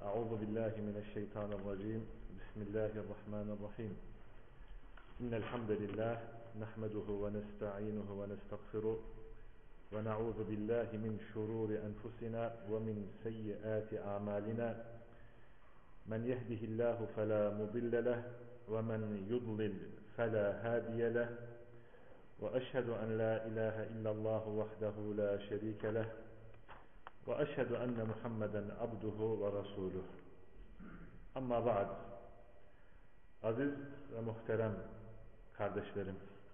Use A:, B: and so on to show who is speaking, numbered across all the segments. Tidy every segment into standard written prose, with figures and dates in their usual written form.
A: أعوذ بالله من الشيطان الرجيم بسم الله الرحمن الرحيم إن الحمد لله نحمده ونستعينه ونستغفره ونعوذ بالله من شرور أنفسنا ومن سيئات أعمالنا من يهده الله فلا مضل له ومن يضلل فلا هادي له وأشهد أن لا إله إلا الله وحده لا شريك له وأشهد أن محمدا عبده ورسوله. Amma ba'd. Aziz ve muhterem kardeşlerim.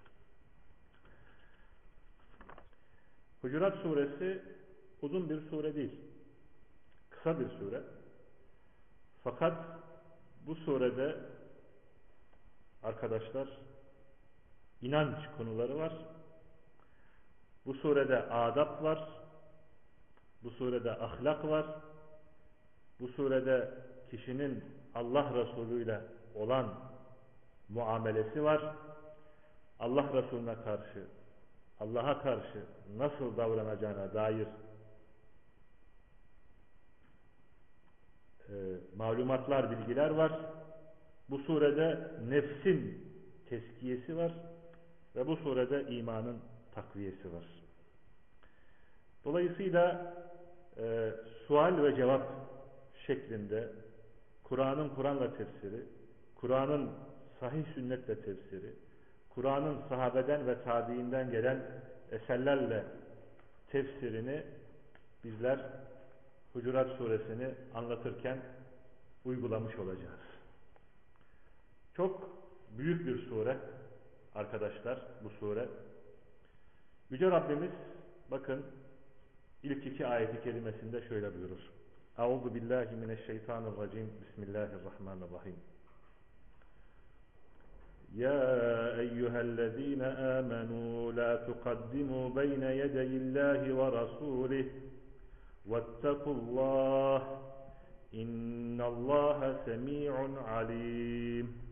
A: Hucurat suresi uzun bir sure değil. Kısa bir sure. Fakat bu surede arkadaşlar inanç konuları var. Bu surede adab var. Bu surede ahlak var. Bu surede kişinin Allah Resulü ile olan muamelesi var. Allah Resulüne karşı, Allah'a karşı nasıl davranacağına dair malumatlar, bilgiler var. Bu surede nefsin tezkiyesi var ve bu surede imanın takviyesi var. Dolayısıyla sual ve cevap şeklinde Kur'an'ın Kur'an'la tefsiri, Kur'an'ın sahih sünnetle tefsiri, Kur'an'ın sahabeden ve tabiinden gelen eserlerle tefsirini bizler Hucurat suresini anlatırken uygulamış olacağız. Çok büyük bir sure arkadaşlar bu sure. Yüce Rabbimiz bakın İlk iki ayeti kerimesinde şöyle buyurur. Euzu billahi mineşşeytanirracim. Bismillahirrahmanirrahim. Ya eyyühellezine amenu la tuqaddimu beyne yedeyillahi ve rasulih vettekullah innallaha semi'un alim.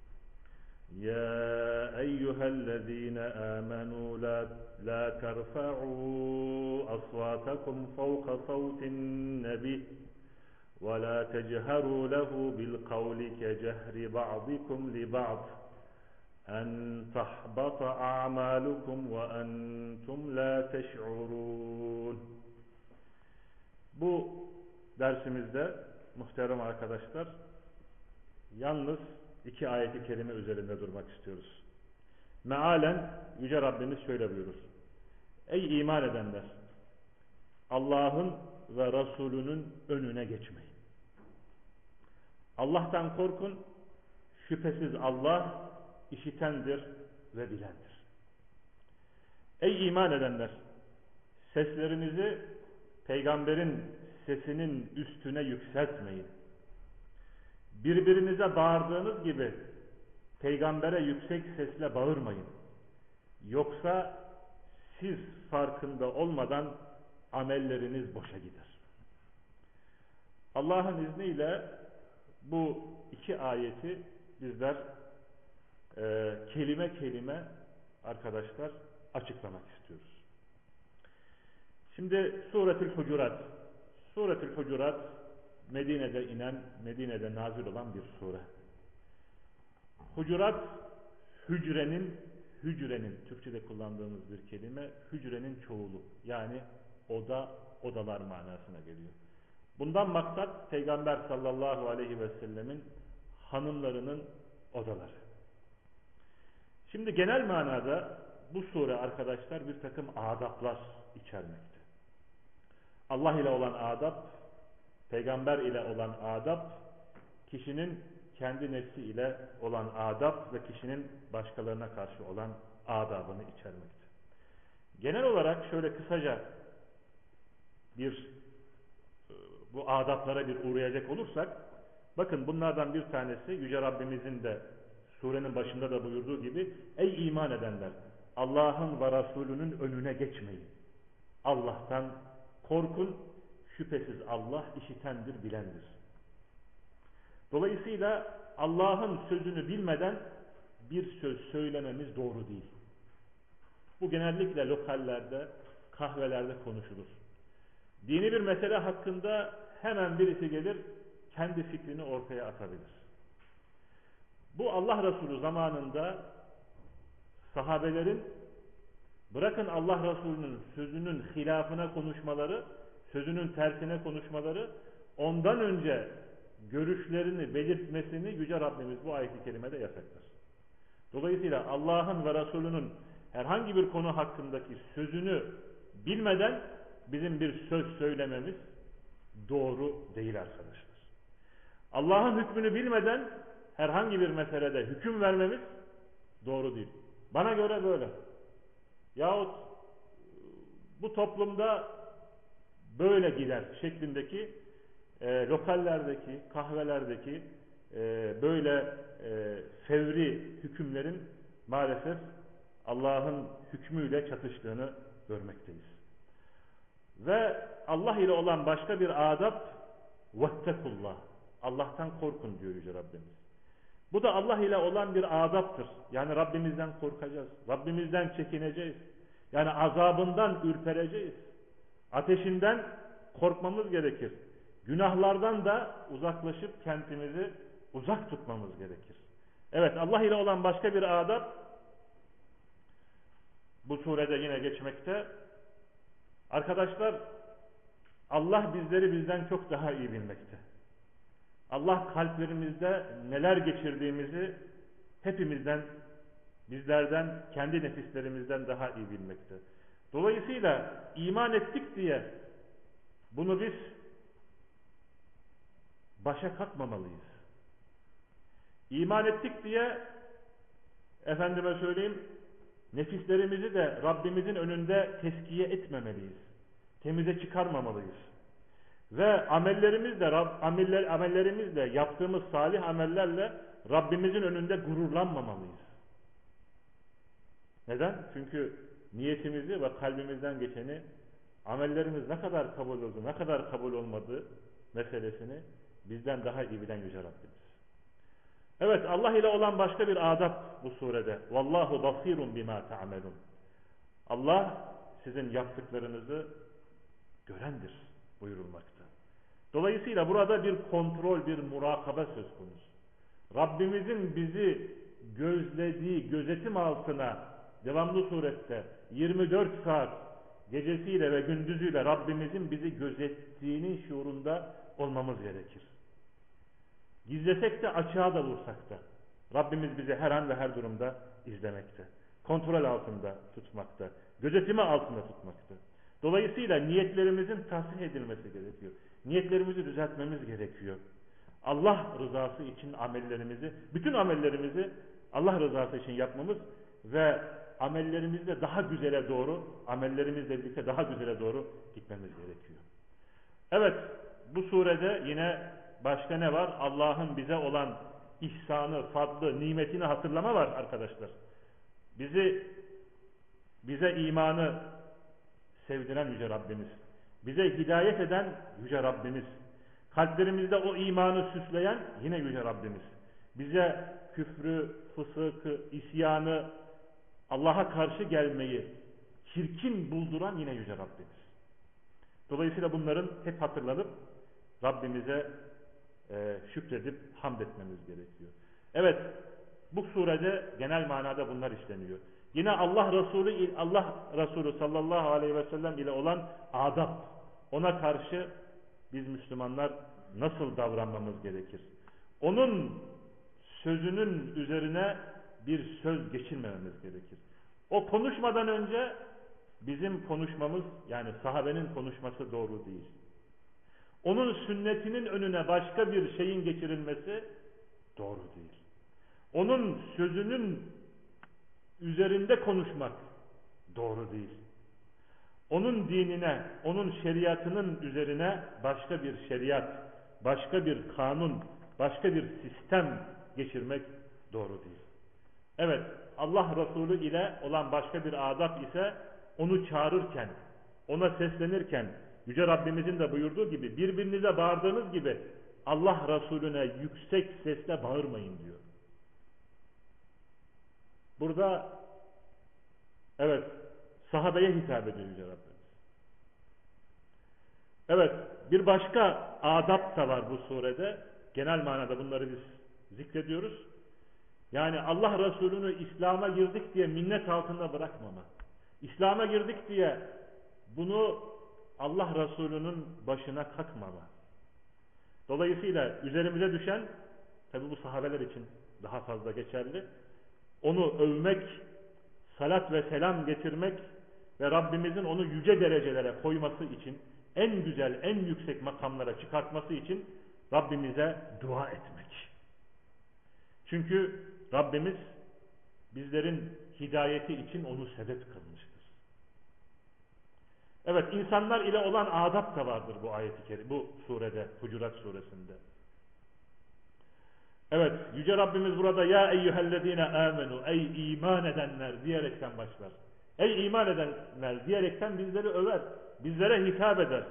A: يا أيها الذين آمنوا لا ترفعوا أصواتكم فوق صوت النبي ولا تجهروا له بالقول كجهر بعضكم لبعض أن تحبط أعمالكم وأنتم لا تشعرون. Bu dersimizde muhterem arkadaşlar yalnız İki ayeti kerime üzerinde durmak istiyoruz. Mealen Yüce Rabbimiz şöyle buyurur. Ey iman edenler! Allah'ın ve Resulünün önüne geçmeyin. Allah'tan korkun. Şüphesiz Allah işitendir ve bilendir. Ey iman edenler! Seslerinizi peygamberin sesinin üstüne yükseltmeyin. Birbirinize bağırdığınız gibi peygambere yüksek sesle bağırmayın. Yoksa siz farkında olmadan amelleriniz boşa gider. Allah'ın izniyle bu iki ayeti bizler kelime kelime arkadaşlar açıklamak istiyoruz. Şimdi Suretül Hucurat. Suretül Hucurat Medine'de inen, Medine'de nazil olan bir sure. Hucurat, hücrenin, Türkçe'de kullandığımız bir kelime, hücrenin çoğulu. Yani odalar manasına geliyor. Bundan maksat Peygamber sallallahu aleyhi ve sellemin hanımlarının odaları. Şimdi genel manada bu sure arkadaşlar bir takım adaplar içermekte. Allah ile olan adab, Peygamber ile olan adab, kişinin kendi nefsi ile olan adab ve kişinin başkalarına karşı olan adabını içermekte. Genel olarak şöyle kısaca bu adaplara bir uğrayacak olursak, bakın bunlardan bir tanesi Yüce Rabbimizin de surenin başında da buyurduğu gibi, ey iman edenler! Allah'ın ve Resulünün önüne geçmeyin. Allah'tan korkun. Şüphesiz Allah işitendir, bilendir. Dolayısıyla Allah'ın sözünü bilmeden bir söz söylememiz doğru değil. Bu genellikle lokallerde, kahvelerde konuşulur. Dini bir mesele hakkında hemen birisi gelir, kendi fikrini ortaya atabilir. Bu Allah Resulü zamanında sahabelerin bırakın Allah Resulü'nün sözünün hilafına konuşmaları, sözünün tersine konuşmaları, ondan önce görüşlerini belirtmesini Yüce Rabbimiz bu ayet-i kerimede yasaklar. Dolayısıyla Allah'ın ve Resulünün herhangi bir konu hakkındaki sözünü bilmeden bizim bir söz söylememiz doğru değil arkadaşlar. Allah'ın hükmünü bilmeden herhangi bir meselede hüküm vermemiz doğru değil. Bana göre böyle. Yahut bu toplumda böyle gider şeklindeki lokallerdeki, kahvelerdeki böyle fevri hükümlerin maalesef Allah'ın hükmüyle çatıştığını görmekteyiz. Ve Allah ile olan başka bir adab vettekullah. Allah'tan korkun diyor Yüce Rabbimiz. Bu da Allah ile olan bir adaptır. Yani Rabbimizden korkacağız. Rabbimizden çekineceğiz. Yani azabından ürpereceğiz. Ateşinden korkmamız gerekir. Günahlardan da uzaklaşıp kendimizi uzak tutmamız gerekir. Evet, Allah ile olan başka bir adab bu surede yine geçmekte. Arkadaşlar, Allah bizleri bizden çok daha iyi bilmekte. Allah kalplerimizde neler geçirdiğimizi hepimizden, bizlerden, kendi nefislerimizden daha iyi bilmekte. Dolayısıyla iman ettik diye bunu biz başa kalkmamalıyız. İman ettik diye efendime söyleyeyim nefislerimizi de Rabbimizin önünde teskiye etmemeliyiz. Temize çıkarmamalıyız. Ve amellerimizle yaptığımız salih amellerle Rabbimizin önünde gururlanmamalıyız. Neden? Çünkü niyetimizi ve kalbimizden geçeni, amellerimiz ne kadar kabul oldu, ne kadar kabul olmadığı meselesini bizden daha iyi bilen Yüce Rabbimiz. Evet, Allah ile olan başka bir adab bu surede. Vallahu basirun bima ta'melun. Allah sizin yaptıklarınızı görendir buyurulmakta. Dolayısıyla burada bir kontrol, bir murakabe söz konusu. Rabbimizin bizi gözlediği, gözetim altına devamlı surette 24 saat gecesiyle ve gündüzüyle Rabbimizin bizi gözettiğinin şuurunda olmamız gerekir. Gizlesek de açığa da vursak da Rabbimiz bizi her an ve her durumda izlemekte. Kontrol altında tutmakta. Gözetimi altında tutmakta. Dolayısıyla niyetlerimizin tahsin edilmesi gerekiyor. Niyetlerimizi düzeltmemiz gerekiyor. Allah rızası için amellerimizi, bütün amellerimizi Allah rızası için yapmamız ve amellerimizle daha güzele doğru, amellerimizle birlikte daha güzele doğru gitmemiz gerekiyor. Evet, bu surede yine başka ne var? Allah'ın bize olan ihsanı, fadlı, nimetini hatırlama var arkadaşlar. Bize imanı sevdiren Yüce Rabbimiz. Bize hidayet eden Yüce Rabbimiz. Kalplerimizde o imanı süsleyen yine Yüce Rabbimiz. Bize küfrü, fısıkı, isyanı, Allah'a karşı gelmeyi çirkin bulduran yine Yüce Rabbimiz. Dolayısıyla bunların hep hatırlanıp Rabbimize şükredip hamd etmemiz gerekiyor. Evet, bu surede genel manada bunlar işleniyor. Yine Allah Resulü sallallahu aleyhi ve sellem ile olan adab. Ona karşı biz Müslümanlar nasıl davranmamız gerekir? Onun sözünün üzerine bir söz geçirmememiz gerekir. O konuşmadan önce bizim konuşmamız, yani sahabenin konuşması doğru değil. Onun sünnetinin önüne başka bir şeyin geçirilmesi doğru değil. Onun sözünün üzerinde konuşmak doğru değil. Onun dinine, onun şeriatının üzerine başka bir şeriat, başka bir kanun, başka bir sistem geçirmek doğru değil. Evet, Allah Resulü ile olan başka bir adab ise onu çağırırken, ona seslenirken, Yüce Rabbimizin de buyurduğu gibi birbirinize bağırdığınız gibi Allah Resulüne yüksek sesle bağırmayın diyor. Burada evet sahabeye hitap ediyor Yüce Rabbimiz. Evet, bir başka adab da var bu surede. Genel manada bunları biz zikrediyoruz. Yani Allah Resulü'nü İslam'a girdik diye minnet altında bırakmama. İslam'a girdik diye bunu Allah Resulü'nün başına kakmama. Dolayısıyla üzerimize düşen, tabi bu sahabeler için daha fazla geçerli, onu övmek, salat ve selam getirmek ve Rabbimizin onu yüce derecelere koyması için, en güzel, en yüksek makamlara çıkartması için Rabbimize dua etmek. Çünkü Rabbimiz bizlerin hidayeti için onu sebep kılmıştır. Evet, insanlar ile olan adab da vardır bu ayet-i kerime, bu surede, Hucurat suresinde. Evet, Yüce Rabbimiz burada ya eyyühellezine amenu, ey iman edenler diyerekten başlar. Ey iman edenler diyerekten bizleri över, bizlere hitap eder.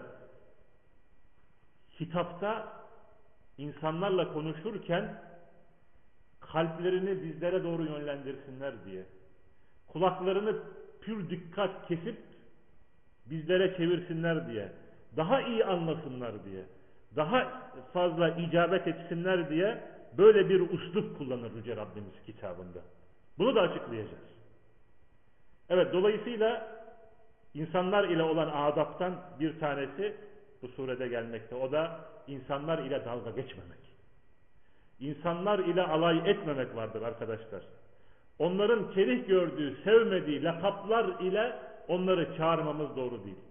A: Hitapta insanlarla konuşurken kalplerini bizlere doğru yönlendirsinler diye, kulaklarını pür dikkat kesip bizlere çevirsinler diye, daha iyi anlasınlar diye, daha fazla icabet etsinler diye böyle bir uslup kullanır Yüce Rabbimiz kitabında. Bunu da açıklayacağız. Evet, dolayısıyla insanlar ile olan adaptan bir tanesi bu surede gelmekte. O da insanlar ile dalga geçmemek. İnsanlar ile alay etmemek vardır arkadaşlar. Onların kerih gördüğü, sevmediği lakaplar ile onları çağırmamız doğru değil.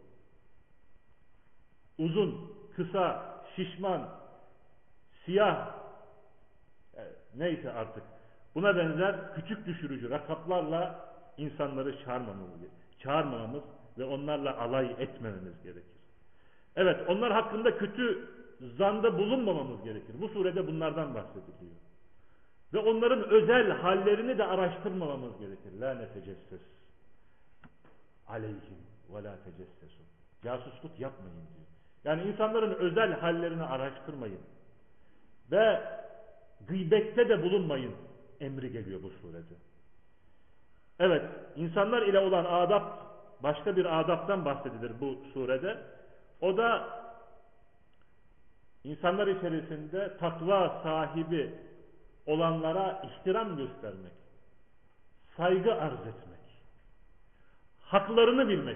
A: Uzun, kısa, şişman, siyah, neyse artık. Buna benzer küçük düşürücü lakaplarla insanları çağırmamamız ve onlarla alay etmememiz gerekir. Evet, onlar hakkında kötü zanda bulunmamamız gerekir. Bu surede bunlardan bahsediliyor. Ve onların özel hallerini de araştırmamamız gerekir. La netecesses aleyhim ve la tecessesu. Casusluk yapmayın diyor. Yani insanların özel hallerini araştırmayın. Ve gıybette de bulunmayın emri geliyor bu surede. Evet, insanlar ile olan adab, başka bir adaptan bahsedilir bu surede. O da insanlar içerisinde takva sahibi olanlara ihtiram göstermek, saygı arz etmek, haklarını bilmek,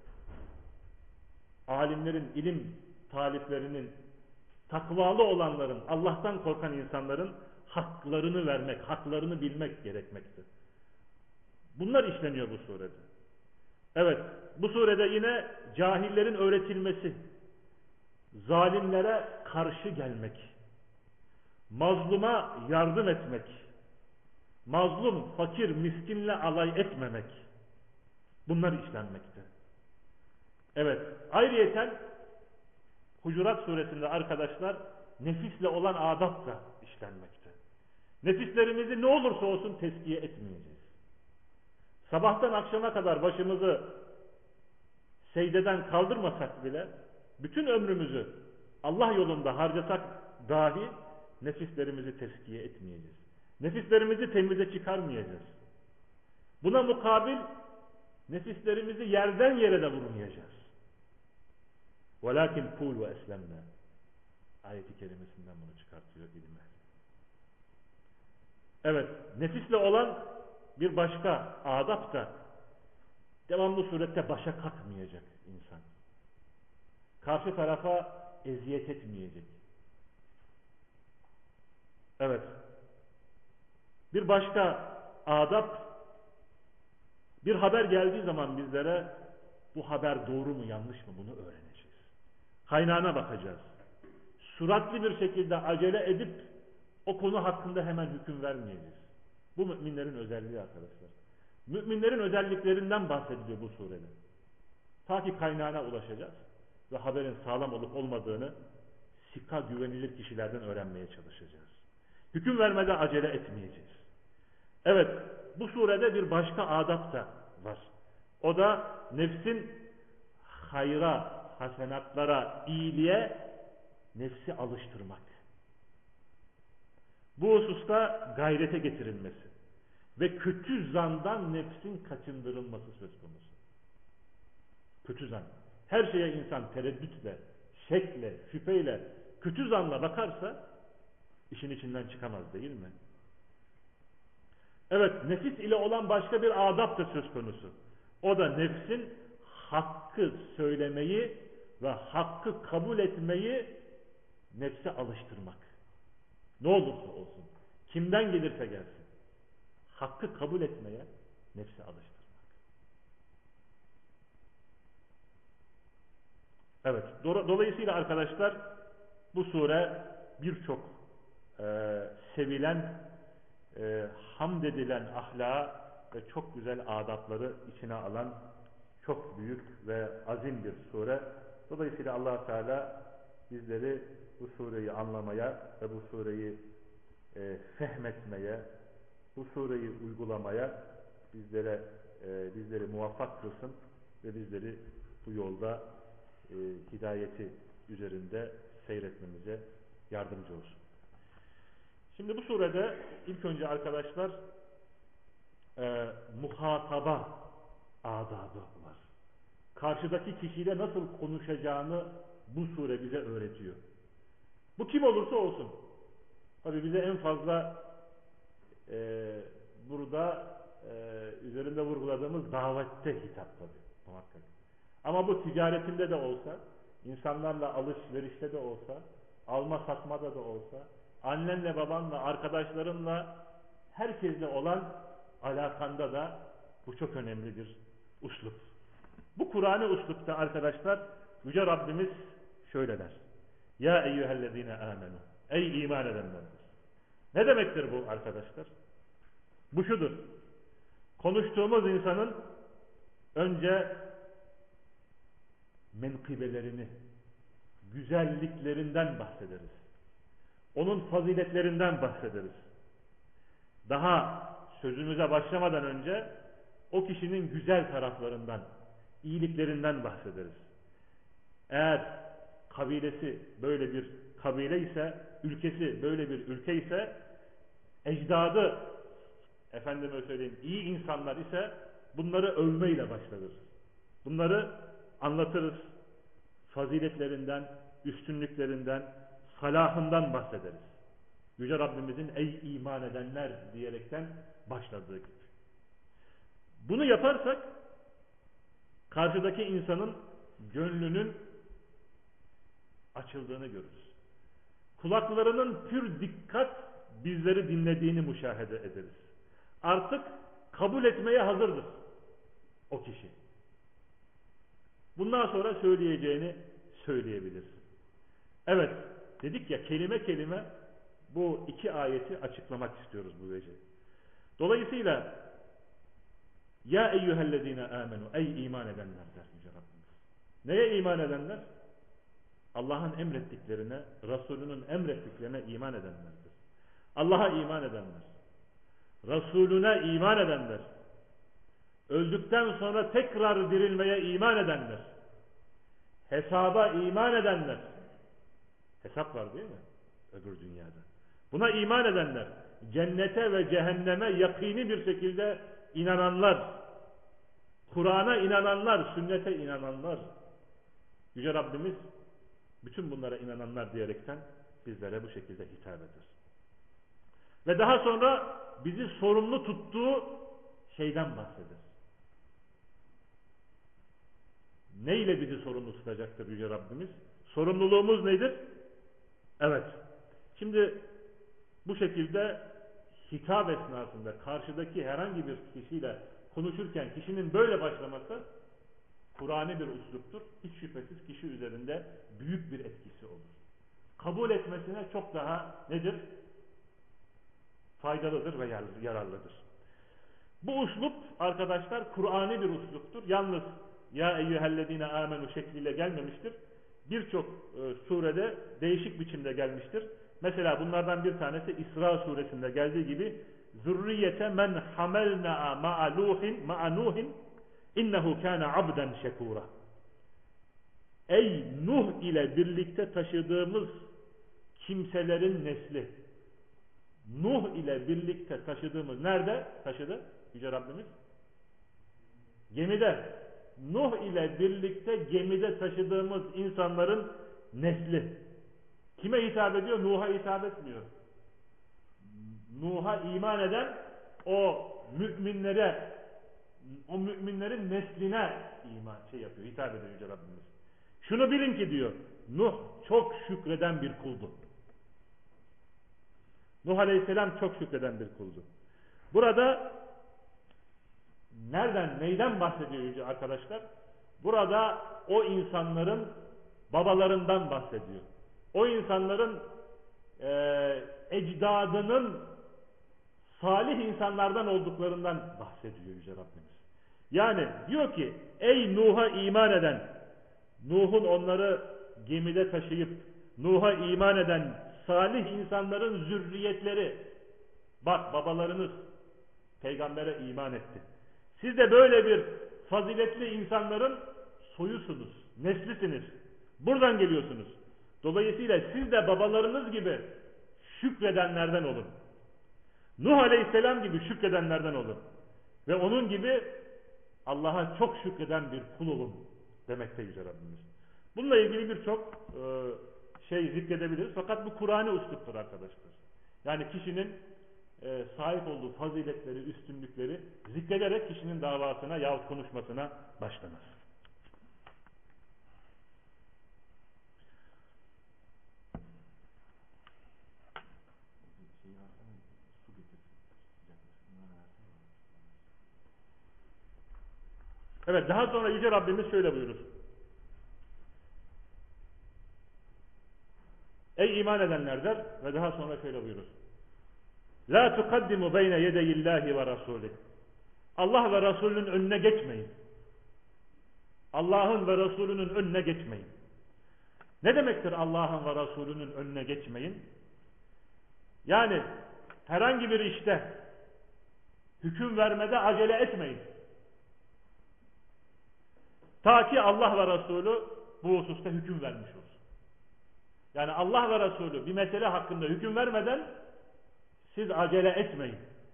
A: alimlerin, ilim taliplerinin, takvalı olanların, Allah'tan korkan insanların haklarını vermek, haklarını bilmek gerekmektir. Bunlar işleniyor bu surede. Evet, bu surede yine cahillerin öğretilmesi, zalimlere karşı gelmek, mazluma yardım etmek, mazlum, fakir, miskinle alay etmemek, bunlar işlenmekte. Evet, ayrıyeten Hucurat suresinde arkadaşlar nefisle olan adab da işlenmekte. Nefislerimizi ne olursa olsun tezkiye etmeyeceğiz. Sabahtan akşama kadar başımızı secdeden kaldırmasak bile, bütün ömrümüzü Allah yolunda harcasak dahi nefislerimizi tezkiye etmeyeceğiz. Nefislerimizi temize çıkarmayacağız. Buna mukabil nefislerimizi yerden yere de vurmayacağız. وَلَاكِنْ قُولُ وَاَسْلَمْنَا ayeti kerimesinden bunu çıkartıyor ilim ehli. Evet, nefisle olan bir başka adab da devamlı surette başa kalkmayacak insan. Karşı tarafa eziyet etmeyecek. Evet. Bir başka adab, bir haber geldiği zaman bizlere bu haber doğru mu yanlış mı bunu öğreneceğiz. Kaynağına bakacağız. Süratli bir şekilde acele edip o konu hakkında hemen hüküm vermeyeceğiz. Bu müminlerin özelliği arkadaşlar. Müminlerin özelliklerinden bahsediliyor bu surede. Ta ki kaynağına ulaşacağız ve haberin sağlam olup olmadığını sika güvenilir kişilerden öğrenmeye çalışacağız. Hüküm vermede acele etmeyeceğiz. Evet, bu surede bir başka adab da var. O da nefsin hayra, hasenatlara, iyiliğe nefsi alıştırmak. Bu hususta gayrete getirilmesi ve kötü zandan nefsin kaçındırılması söz konusu. Kötü zan. Her şeye insan tereddütle, şekle, şüpheyle, kötü zanla bakarsa işin içinden çıkamaz değil mi? Evet, nefis ile olan başka bir adap da söz konusu. O da nefsin hakkı söylemeyi ve hakkı kabul etmeyi nefse alıştırmak. Ne olursa olsun, kimden gelirse gelsin, hakkı kabul etmeye nefsi alıştırmak. Evet, dolayısıyla arkadaşlar bu sure birçok sevilen, hamd edilen ahlaka ve çok güzel adapları içine alan çok büyük ve azim bir sure. Dolayısıyla Allah Teala bizleri bu sureyi anlamaya ve bu sureyi fehmetmeye, bu sureyi uygulamaya bizleri muvaffak kılsın ve bizleri bu yolda hidayeti üzerinde seyretmemize yardımcı olsun. Şimdi bu surede ilk önce arkadaşlar muhataba adabı var. Karşıdaki kişiyle nasıl konuşacağını bu sure bize öğretiyor. Bu kim olursa olsun. Tabi bize en fazla burada üzerinde vurguladığımız davette hitap tabi muhakkak. Ama bu ticaretinde de olsa, insanlarla alışverişte de olsa, alma satmada da olsa, annenle babanla, arkadaşlarınla, herkesle olan alakanda da bu çok önemli bir uslup. Bu Kur'an-ı uslupta arkadaşlar Yüce Rabbimiz şöyle der. Ya eyyühellezine amenu. Ey iman edenlerdir. Ne demektir bu arkadaşlar? Bu şudur. Konuştuğumuz insanın önce menkıbelerini, güzelliklerinden bahsederiz. Onun faziletlerinden bahsederiz. Daha sözümüze başlamadan önce o kişinin güzel taraflarından, iyiliklerinden bahsederiz. Eğer kabilesi böyle bir kabile ise, ülkesi böyle bir ülke ise, ecdadı, efendime söyleyeyim, iyi insanlar ise bunları övmeyle başlarız. Bunları anlatırız. Faziletlerinden, üstünlüklerinden, salahından bahsederiz. Yüce Rabbimizin ey iman edenler diyerekten başladığı gibi. Bunu yaparsak karşıdaki insanın gönlünün açıldığını görürüz. Kulaklarının pür dikkat bizleri dinlediğini müşahede ederiz. Artık kabul etmeye hazırdır o kişi. Bundan sonra söyleyeceğini söyleyebilirsin. Evet, dedik ya kelime kelime bu iki ayeti açıklamak istiyoruz bu gece. Dolayısıyla ya eyyühellezine amenu ey iman edenler der Yüce Rabbimiz. Neye iman edenler? Allah'ın emrettiklerine, Resulünün emrettiklerine iman edenlerdir. Allah'a iman edenler, Resulüne iman edenler, öldükten sonra tekrar dirilmeye iman edenler, hesaba iman edenler, hesap var değil mi? Öbür dünyada. Buna iman edenler, cennete ve cehenneme yakini bir şekilde inananlar, Kur'an'a inananlar, sünnete inananlar, Yüce Rabbimiz bütün bunlara inananlar diyerekten bizlere bu şekilde hitap eder. Ve daha sonra bizi sorumlu tuttuğu şeyden bahseder. Ne ile bizi sorumlu tutacaktır Yüce Rabbimiz? Sorumluluğumuz nedir? Evet. Şimdi bu şekilde hitap esnasında karşıdaki herhangi bir kişiyle konuşurken kişinin böyle başlaması Kur'an'ı bir usluptur. Hiç şüphesiz kişi üzerinde büyük bir etkisi olur. Kabul etmesine çok daha nedir? Faydalıdır ve yararlıdır. Bu uslup arkadaşlar Kur'an'ı bir usluptur. Yalnız ya eyyühellezine amenu şekliyle gelmemiştir. Birçok surede değişik biçimde gelmiştir. Mesela bunlardan bir tanesi İsra suresinde geldiği gibi zürriyete men hamelna ma'a Nuhin innehu kâne abden şekûra. Ey Nuh ile birlikte taşıdığımız kimselerin nesli. Nuh ile birlikte taşıdığımız, nerede taşıdı Yüce Rabbimiz? Gemide. Nuh ile birlikte gemide taşıdığımız insanların nesli. Kime hitap ediyor? Nuh'a hitap etmiyor. Nuh'a iman eden o müminlere, o müminlerin nesline yapıyor, hitap ediyor Yüce Rabbimiz. Şunu bilin ki diyor, Nuh çok şükreden bir kuldu. Nuh Aleyhisselam çok şükreden bir kuldu. Burada neyden bahsediyor Yüce arkadaşlar? Burada o insanların babalarından bahsediyor. O insanların ecdadının salih insanlardan olduklarından bahsediyor Yüce Rabbimiz. Yani diyor ki, ey Nuh'a iman eden, Nuh'un onları gemide taşıyıp Nuh'a iman eden salih insanların zürriyetleri, bak babalarınız peygambere iman etti. Siz de böyle bir faziletli insanların soyusunuz, neslisiniz. Buradan geliyorsunuz. Dolayısıyla siz de babalarınız gibi şükredenlerden olun. Nuh Aleyhisselam gibi şükredenlerden olun. Ve onun gibi Allah'a çok şükreden bir kul olun demekte Yüce Rabbimiz. Bununla ilgili birçok zikredebiliriz. Fakat bu Kur'an-ı üsluptur arkadaşlar. Yani kişinin sahip olduğu faziletleri, üstünlükleri zikrederek kişinin davasına yahut konuşmasına başlanır. Evet, daha sonra Yüce Rabbimiz şöyle buyurur. Ey iman edenler der ve daha sonra şöyle buyurur. La tukaddimu beyne yedeyillahi ve rasulih. Allah ve Resulünün önüne geçmeyin. Allah'ın ve Resulünün önüne geçmeyin. Ne demektir Allah'ın ve Resulünün önüne geçmeyin? Yani herhangi bir işte hüküm vermede acele etmeyin. Ta ki Allah ve Resulü bu hususta hüküm vermiş olsun. Yani Allah ve Resulü bir mesele hakkında hüküm vermeden siz acele etmeyin.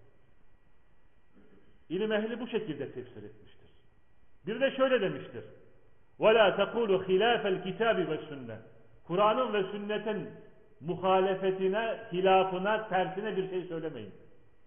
A: İlim ehli bu şekilde tefsir etmiştir. Bir de şöyle demiştir. وَلَا تَقُولُ خِلَافَ الْكِتَابِ وَالسُنَّةِ Kur'an'ın ve sünnetin muhalefetine, hilafına, tersine bir şey söylemeyin.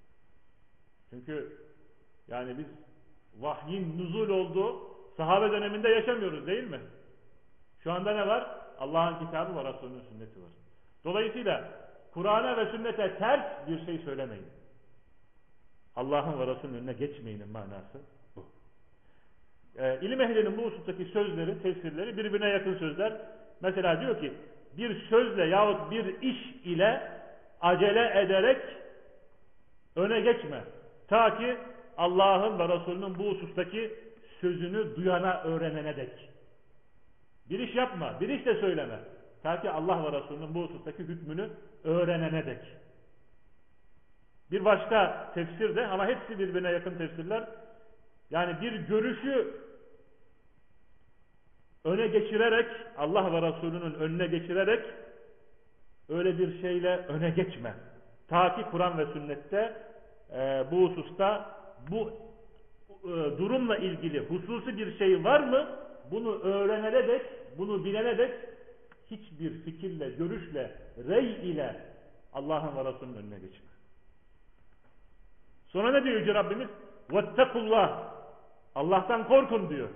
A: Çünkü yani biz vahyin nuzul olduğu sahabe döneminde yaşamıyoruz değil mi? Şu anda ne var? Allah'ın kitabı var, Resulünün sünneti var. Dolayısıyla Kur'an'a ve sünnete ters bir şey söylemeyin. Allah'ın ve Resulünün önüne geçmeyinin manası bu. İlim ehlinin bu husustaki sözleri, tefsirleri birbirine yakın sözler. Mesela diyor ki bir sözle yahut bir iş ile acele ederek öne geçme. Ta ki Allah'ın ve Resulünün bu husustaki sözünü duyana, öğrenene dek. Bir iş yapma, bir iş de söyleme. Ta ki Allah ve Resulünün bu husustaki hükmünü öğrenene dek. Bir başka tefsir de, ama hepsi birbirine yakın tefsirler. Yani bir görüşü öne geçirerek, Allah ve Resulünün önüne geçirerek öyle bir şeyle öne geçme. Ta ki Kur'an ve sünnette bu hususta bu durumla ilgili hususi bir şey var mı? Bunu öğrenene dek, bunu bilene dek hiçbir fikirle, görüşle, rey ile Allah'ın ve Resulünün önüne geçme. Sonra ne diyor Yüce Rabbimiz? وَاتَّقُوا Allah'tan korkun diyor.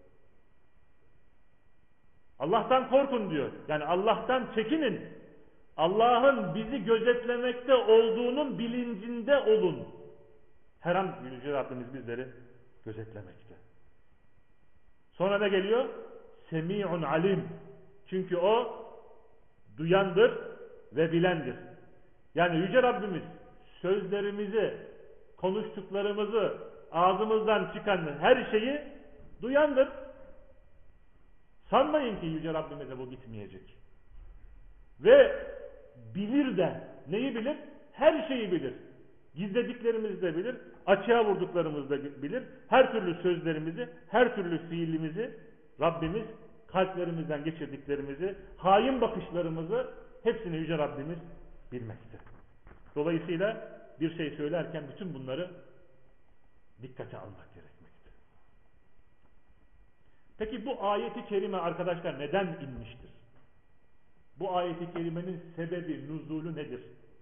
A: Allah'tan korkun diyor. Yani Allah'tan çekinin. Allah'ın bizi gözetlemekte olduğunun bilincinde olun. Her an Yüce Rabbimiz bizleri gözetlemekte. Sonra ne geliyor? Semi'un alim. Çünkü o duyandır ve bilendir. Yani Yüce Rabbimiz sözlerimizi, konuştuklarımızı, ağzımızdan çıkan her şeyi duyandır. Sanmayın ki Yüce Rabbimize bu gitmeyecek. Ve bilir de. Neyi bilir? Her şeyi bilir. Gizlediklerimizi de bilir, açığa vurduklarımızı da bilir. Her türlü sözlerimizi, her türlü fiilimizi Rabbimiz kalplerimizden geçirdiklerimizi, hain bakışlarımızı hepsini Yüce Rabbimiz bilmekte. Dolayısıyla bir şey söylerken bütün bunları dikkate almak gerekmekte. Peki bu ayeti kerime arkadaşlar neden inmiştir? Bu ayet-i kerimenin sebebi, nuzulü nedir?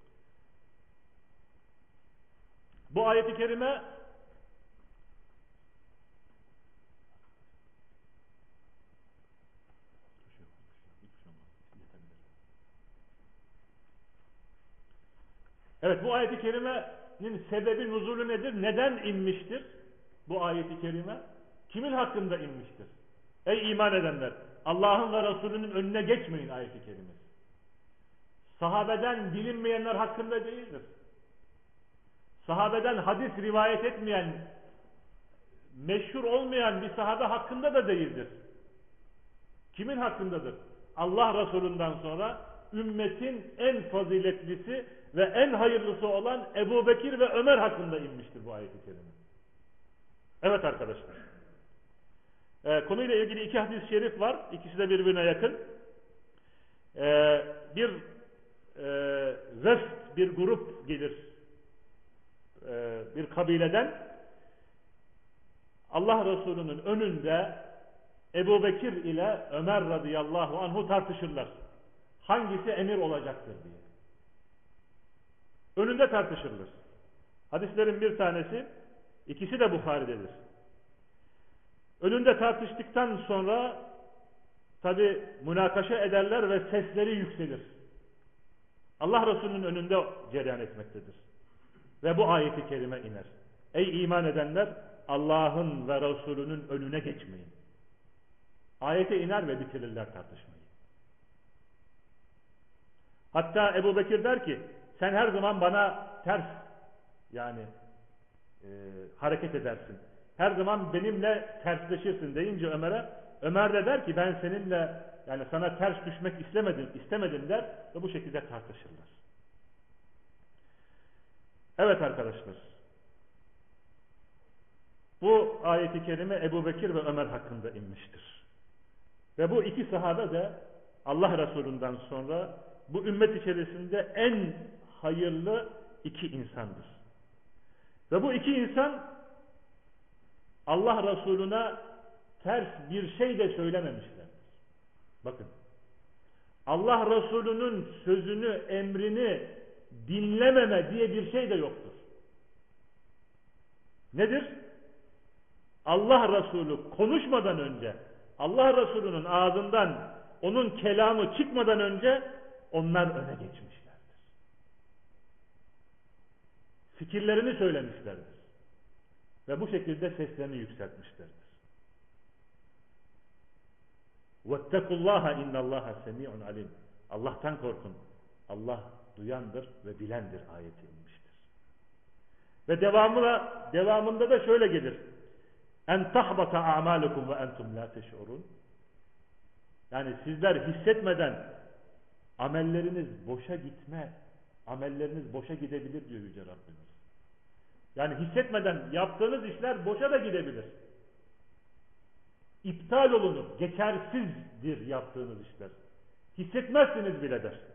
A: Bu ayet-i kerime evet, bu ayet-i kerimenin sebebi, nuzulü nedir? Neden inmiştir bu ayet-i kerime? Kimin hakkında inmiştir? Ey iman edenler! Allah'ın ve Resulünün önüne geçmeyin ayet-i kerimesi. Sahabeden bilinmeyenler hakkında değildir. Sahabeden hadis rivayet etmeyen, meşhur olmayan bir sahabe hakkında da değildir. Kimin hakkındadır? Allah Resulü'nden sonra ümmetin en faziletlisi ve en hayırlısı olan Ebu Bekir ve Ömer hakkında inmiştir bu ayet-i kerime. Evet arkadaşlar. Konuyla ilgili iki hadis-i şerif var. İkisi de birbirine yakın. Bir vefd, bir grup gelir. Bir kabileden. Allah Resulü'nün önünde Ebu Bekir ile Ömer radıyallahu anhu tartışırlar. Hangisi emir olacaktır diye. Önünde tartışırlar. Hadislerin bir tanesi, ikisi de Buhari'dedir. Önünde tartıştıktan sonra tabi münakaşa ederler ve sesleri yükselir. Allah Resulü'nün önünde cereyan etmektedir. Ve bu ayeti kerime iner. Ey iman edenler! Allah'ın ve Resulü'nün önüne geçmeyin. Ayete iner ve bitirirler tartışmayı. Hatta Ebu Bekir der ki, sen her zaman bana ters hareket edersin. Her zaman benimle tersleşirsin deyince Ömer'e, Ömer de der ki ben seninle sana ters düşmek istemedim der ve bu şekilde tartışırlar. Evet arkadaşlar. Bu ayet-i kerime Ebu Bekir ve Ömer hakkında inmiştir. Ve bu iki sahabe de Allah Resulü'nden sonra bu ümmet içerisinde en hayırlı iki insandır. Ve bu iki insan Allah Resulüne ters bir şey de söylememişlerdir. Bakın. Allah Resulü'nün sözünü, emrini dinlememe diye bir şey de yoktur. Nedir? Allah Resulü konuşmadan önce, Allah Resulü'nün ağzından onun kelamı çıkmadan önce onlar öne geçmişlerdir. Fikirlerini söylemişlerdir. Ve bu şekilde seslerini yükseltmişlerdir. وَاتَّقُوا اللّٰهَ اِنَّ اللّٰهَ سَمِيعٌ عَلِيمٌ. Allah'tan korkun. Allah duyandır ve bilendir ayeti inmiştir. Ve devamında da şöyle gelir. En tahbata a'malukum ve entum la teş'urun. Yani sizler hissetmeden amelleriniz boşa gidebilir diyor Yüce Rabbimiz. Yani hissetmeden yaptığınız işler boşa da gidebilir. İptal olunur, geçersizdir yaptığınız işler. Hissetmezsiniz bile der.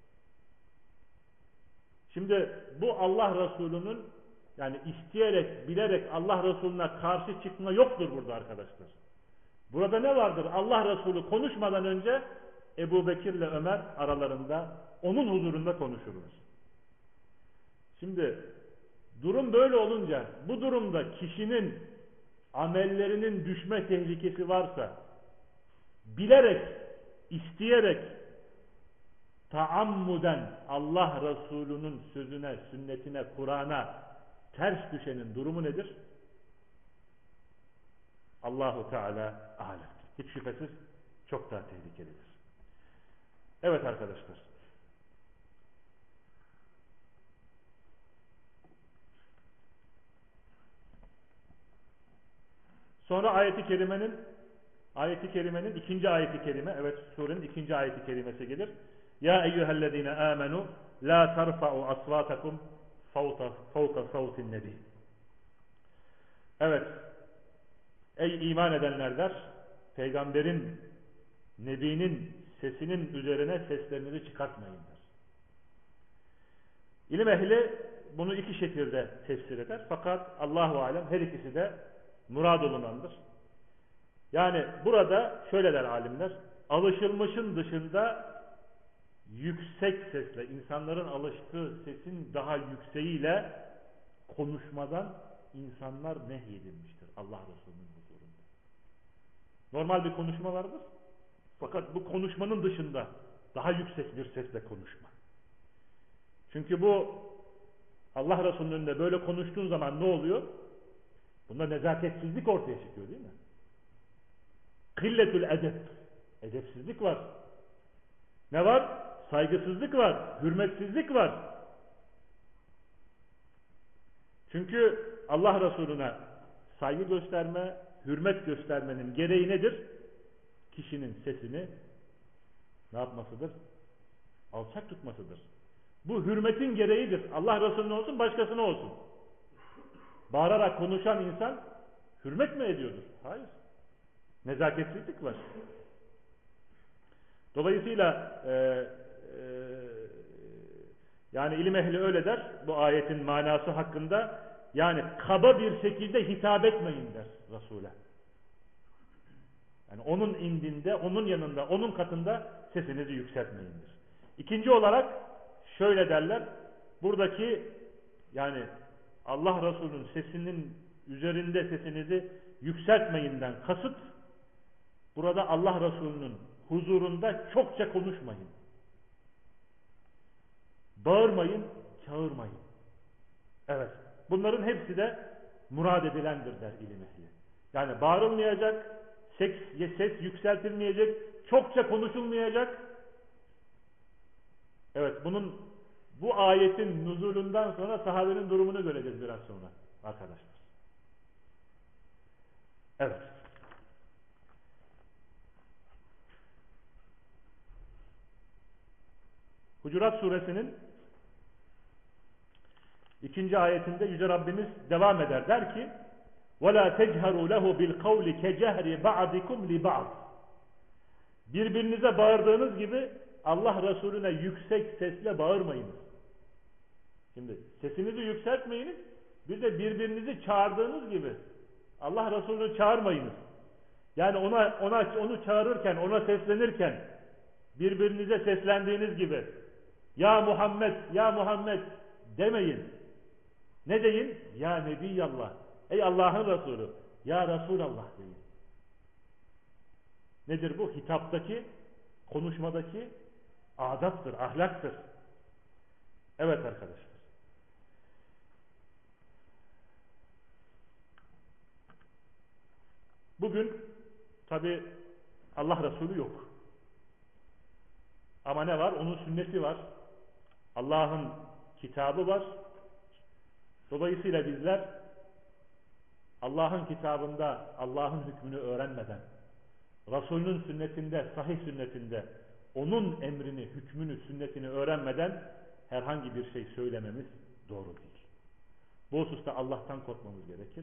A: Şimdi bu Allah Resulü'nün isteyerek, bilerek Allah Resulüne karşı çıkma yoktur burada arkadaşlar. Burada ne vardır? Allah Resulü konuşmadan önce Ebu Bekir ile Ömer aralarında onun huzurunda konuşurlar. Şimdi durum böyle olunca bu durumda kişinin amellerinin düşme tehlikesi varsa bilerek, isteyerek taammuden Allah Resulü'nün sözüne, sünnetine, Kur'an'a ters düşenin durumu nedir? Allahu Teala alem. Hiç şüphesiz çok daha tehlikelidir. Evet arkadaşlar. Sonra ayeti kerimenin ikinci ayeti kerime, evet surenin ikinci ayeti kerimesi gelir. Ya eyyühellezine amenu la tarfa'u asvatakum fawqa savtin nebi. Evet. Ey iman edenler der, peygamberin, nebinin sesinin üzerine seslerinizi çıkartmayın der. İlim ehli bunu iki şekilde tefsir eder. Fakat Allahu alem her ikisi de murad olunandır. Yani burada şöyle der alimler, alışılmışın dışında yüksek sesle, insanların alıştığı sesin daha yükseğiyle konuşmadan insanlar nehyedilmiştir Allah Resulü'nün huzurunda. Normal bir konuşma vardır. Fakat bu konuşmanın dışında daha yüksek bir sesle konuşma. Çünkü bu Allah Resulü'nün önünde böyle konuştuğun zaman ne oluyor? Bunda nezaketsizlik ortaya çıkıyor değil mi? Kılletül edep. Edepsizlik var. Ne var? Saygısızlık var. Hürmetsizlik var. Çünkü Allah Resulüne saygı gösterme, hürmet göstermenin gereği nedir? Kişinin sesini ne yapmasıdır? Alçak tutmasıdır. Bu hürmetin gereğidir. Allah Resulüne olsun, başkasına olsun. Bağırarak konuşan insan hürmet mi ediyordur? Hayır. Nezaketsizlik var. Dolayısıyla yani ilim ehli öyle der bu ayetin manası hakkında, yani kaba bir şekilde hitap etmeyin der Resul'e. Yani onun indinde, onun yanında, onun katında sesinizi yükseltmeyindir. İkinci olarak şöyle derler, buradaki yani Allah Resulü'nün sesinin üzerinde sesinizi yükseltmeyinden kasıt, burada Allah Resulü'nün huzurunda çokça konuşmayın. Bağırmayın, çağırmayın. Evet, bunların hepsi de murad edilendir der ilim ehli. Yani bağırılmayacak, ses yükseltilmeyecek, çokça konuşulmayacak. Evet, bu ayetin nuzulundan sonra sahabenin durumunu göreceğiz biraz sonra arkadaşlar. Evet. Hucurat suresinin 2. ayetinde Yüce Rabbimiz devam eder. Der ki: وَلَا تَجْهَرُوا لَهُ بِالْقَوْلِ كَجَهْرِ بَعْضِكُمْ لِبَعْضٍ. Birbirinize bağırdığınız gibi Allah Resulüne yüksek sesle bağırmayınız. Şimdi sesinizi yükseltmeyiniz, bir de birbirinizi çağırdığınız gibi Allah Resulü'nü çağırmayınız. Yani onu çağırırken, ona seslenirken birbirinize seslendiğiniz gibi ya Muhammed, ya Muhammed demeyin. Ne deyin? Ya Nebiyallah. Ey Allah'ın Resulü. Ya Resulallah deyin. Nedir bu? Hitaptaki, konuşmadaki adaptır, ahlaktır. Evet arkadaşlar. Bugün tabi Allah Resulü yok. Ama ne var? Onun sünneti var. Allah'ın kitabı var. Dolayısıyla bizler Allah'ın kitabında Allah'ın hükmünü öğrenmeden, Resulünün sünnetinde, sahih sünnetinde onun emrini, hükmünü, sünnetini öğrenmeden herhangi bir şey söylememiz doğru değil. Bu hususta Allah'tan korkmamız gerekir.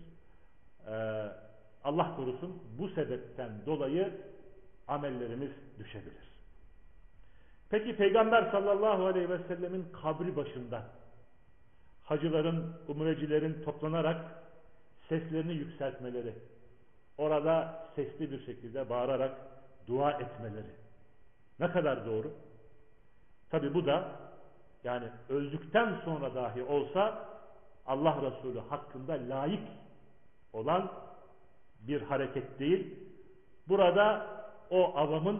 A: Allah korusun, bu sebepten dolayı amellerimiz düşebilir. Peki Peygamber sallallahu aleyhi ve sellemin kabri başında hacıların, umrecilerin toplanarak seslerini yükseltmeleri, orada sesli bir şekilde bağırarak dua etmeleri ne kadar doğru? Tabi bu da yani öldükten sonra dahi olsa Allah Resulü hakkında layık olan bir hareket değil. Burada o avamın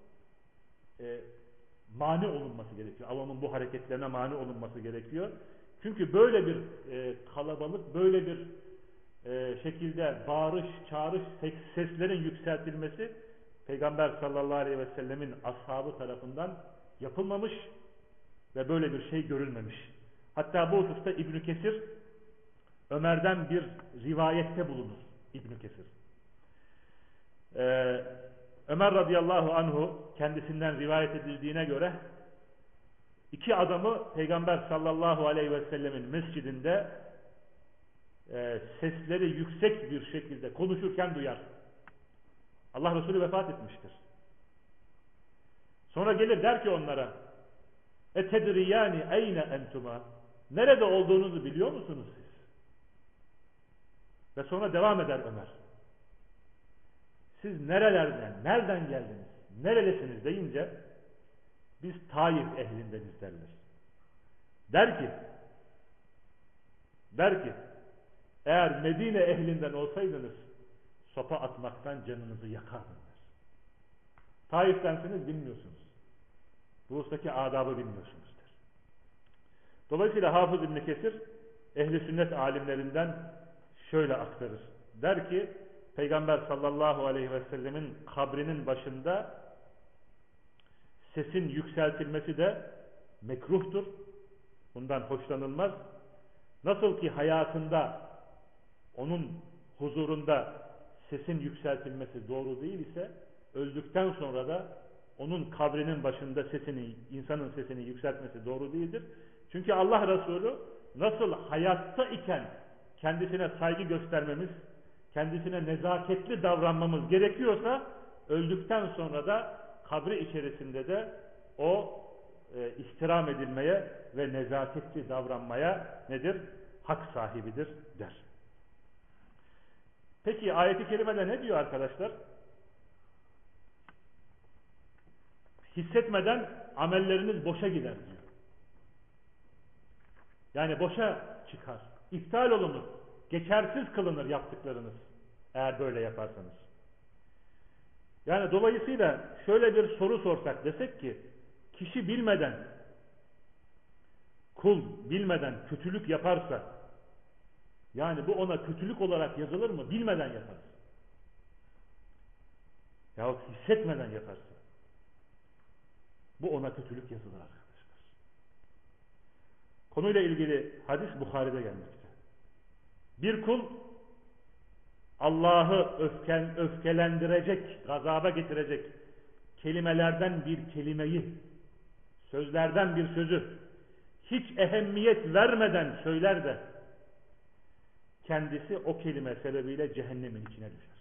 A: mani olunması gerekiyor. Avamın bu hareketlerine mani olunması gerekiyor. Çünkü böyle bir kalabalık, böyle bir şekilde bağırış, çağırış, seslerin yükseltilmesi Peygamber sallallahu aleyhi ve sellemin ashabı tarafından yapılmamış ve böyle bir şey görülmemiş. Hatta bu hususta İbn Kesir Ömer'den bir rivayette bulunur. İbn Kesir. Ömer radıyallahu anhu kendisinden rivayet edildiğine göre iki adamı Peygamber sallallahu aleyhi ve sellemin mescidinde sesleri yüksek bir şekilde konuşurken duyar. Allah Resulü vefat etmiştir. Sonra gelir der ki onlara: "Etedriyani eyne entuma?" Nerede olduğunuzu biliyor musunuz siz? Ve sonra devam eder Ömer: "Siz nerelerden, nereden geldiniz, nerelisiniz?" deyince Biz Taif ehlindeniz derler. Der ki eğer Medine ehlinden olsaydınız sopa atmaktan canınızı yakardınız. Taif'tensiniz, bilmiyorsunuz. Bursa'daki adabı bilmiyorsunuz der. Dolayısıyla Hafız İbn Kesir ehli sünnet alimlerinden şöyle aktarır. Der ki Peygamber sallallahu aleyhi ve sellemin kabrinin başında sesin yükseltilmesi de mekruhtur. Bundan hoşlanılmaz. Nasıl ki hayatında onun huzurunda sesin yükseltilmesi doğru değil ise öldükten sonra da onun kabrinin başında insanın sesini yükseltmesi doğru değildir. Çünkü Allah Resulü nasıl hayatta iken kendisine saygı göstermemiz, kendisine nezaketli davranmamız gerekiyorsa öldükten sonra da kabri içerisinde de o ihtiram edilmeye ve nezaketli davranmaya nedir? Hak sahibidir der. Peki ayet-i kerimede ne diyor arkadaşlar? Hissetmeden amelleriniz boşa gider diyor. Yani boşa çıkar. İptal olunur. Geçersiz kılınır yaptıklarınız. Eğer böyle yaparsanız. Yani dolayısıyla şöyle bir soru sorsak, desek ki kişi bilmeden, kul bilmeden kötülük yaparsa, yani bu ona kötülük olarak yazılır mı? Bilmeden yaparsa. Yahut hissetmeden yaparsa. Bu ona kötülük yazılır arkadaşlar. Konuyla ilgili hadis Bukhari'de gelmekte. Bir kul Allah'ı öfkelendirecek, gazaba getirecek kelimelerden bir kelimeyi, sözlerden bir sözü hiç ehemmiyet vermeden söyler de kendisi o kelime sebebiyle cehennemin içine düşer.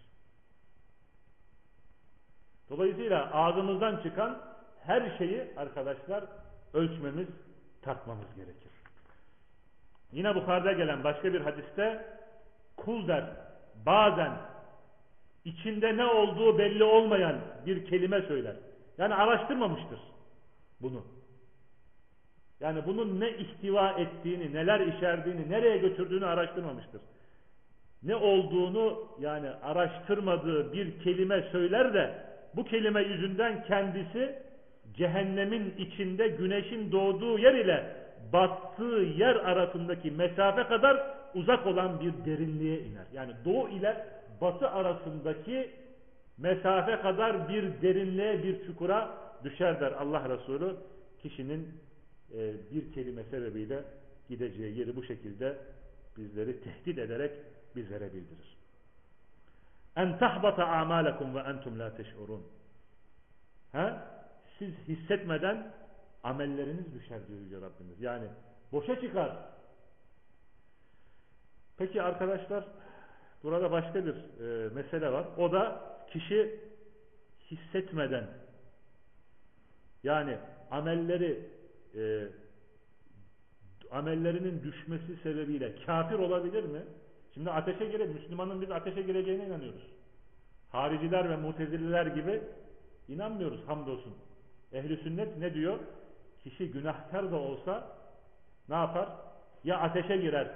A: Dolayısıyla ağzımızdan çıkan her şeyi arkadaşlar ölçmemiz, tartmamız gerekir. Yine Bukhari'de gelen başka bir hadiste kul der bazen içinde ne olduğu belli olmayan bir kelime söyler. Yani araştırmamıştır bunu. Yani bunun ne ihtiva ettiğini, neler içerdiğini, nereye götürdüğünü araştırmamıştır. Ne olduğunu yani araştırmadığı bir kelime söyler de bu kelime yüzünden kendisi cehennemin içinde güneşin doğduğu yer ile battığı yer arasındaki mesafe kadar uzak olan bir derinliğe iner. Yani doğu ile batı arasındaki mesafe kadar bir derinliğe, bir çukura düşer der Allah Resulü. Kişinin bir kelime sebebiyle gideceği yeri bu şekilde bizleri tehdit ederek bizlere bildirir. En tahbata a'malakum ve entum la teş'urun. Siz hissetmeden amelleriniz düşer diyor Yüce Rabbimiz. Yani boşa çıkar. Peki arkadaşlar, burada başka bir mesele var. O da kişi hissetmeden, yani amellerinin düşmesi sebebiyle kafir olabilir mi? Şimdi ateşe Müslümanın biz ateşe gireceğine inanıyoruz. Hariciler ve Mutezililer gibi inanmıyoruz hamdolsun. Ehl-i sünnet ne diyor? Kişi günahkar da olsa ne yapar? Ya ateşe girer,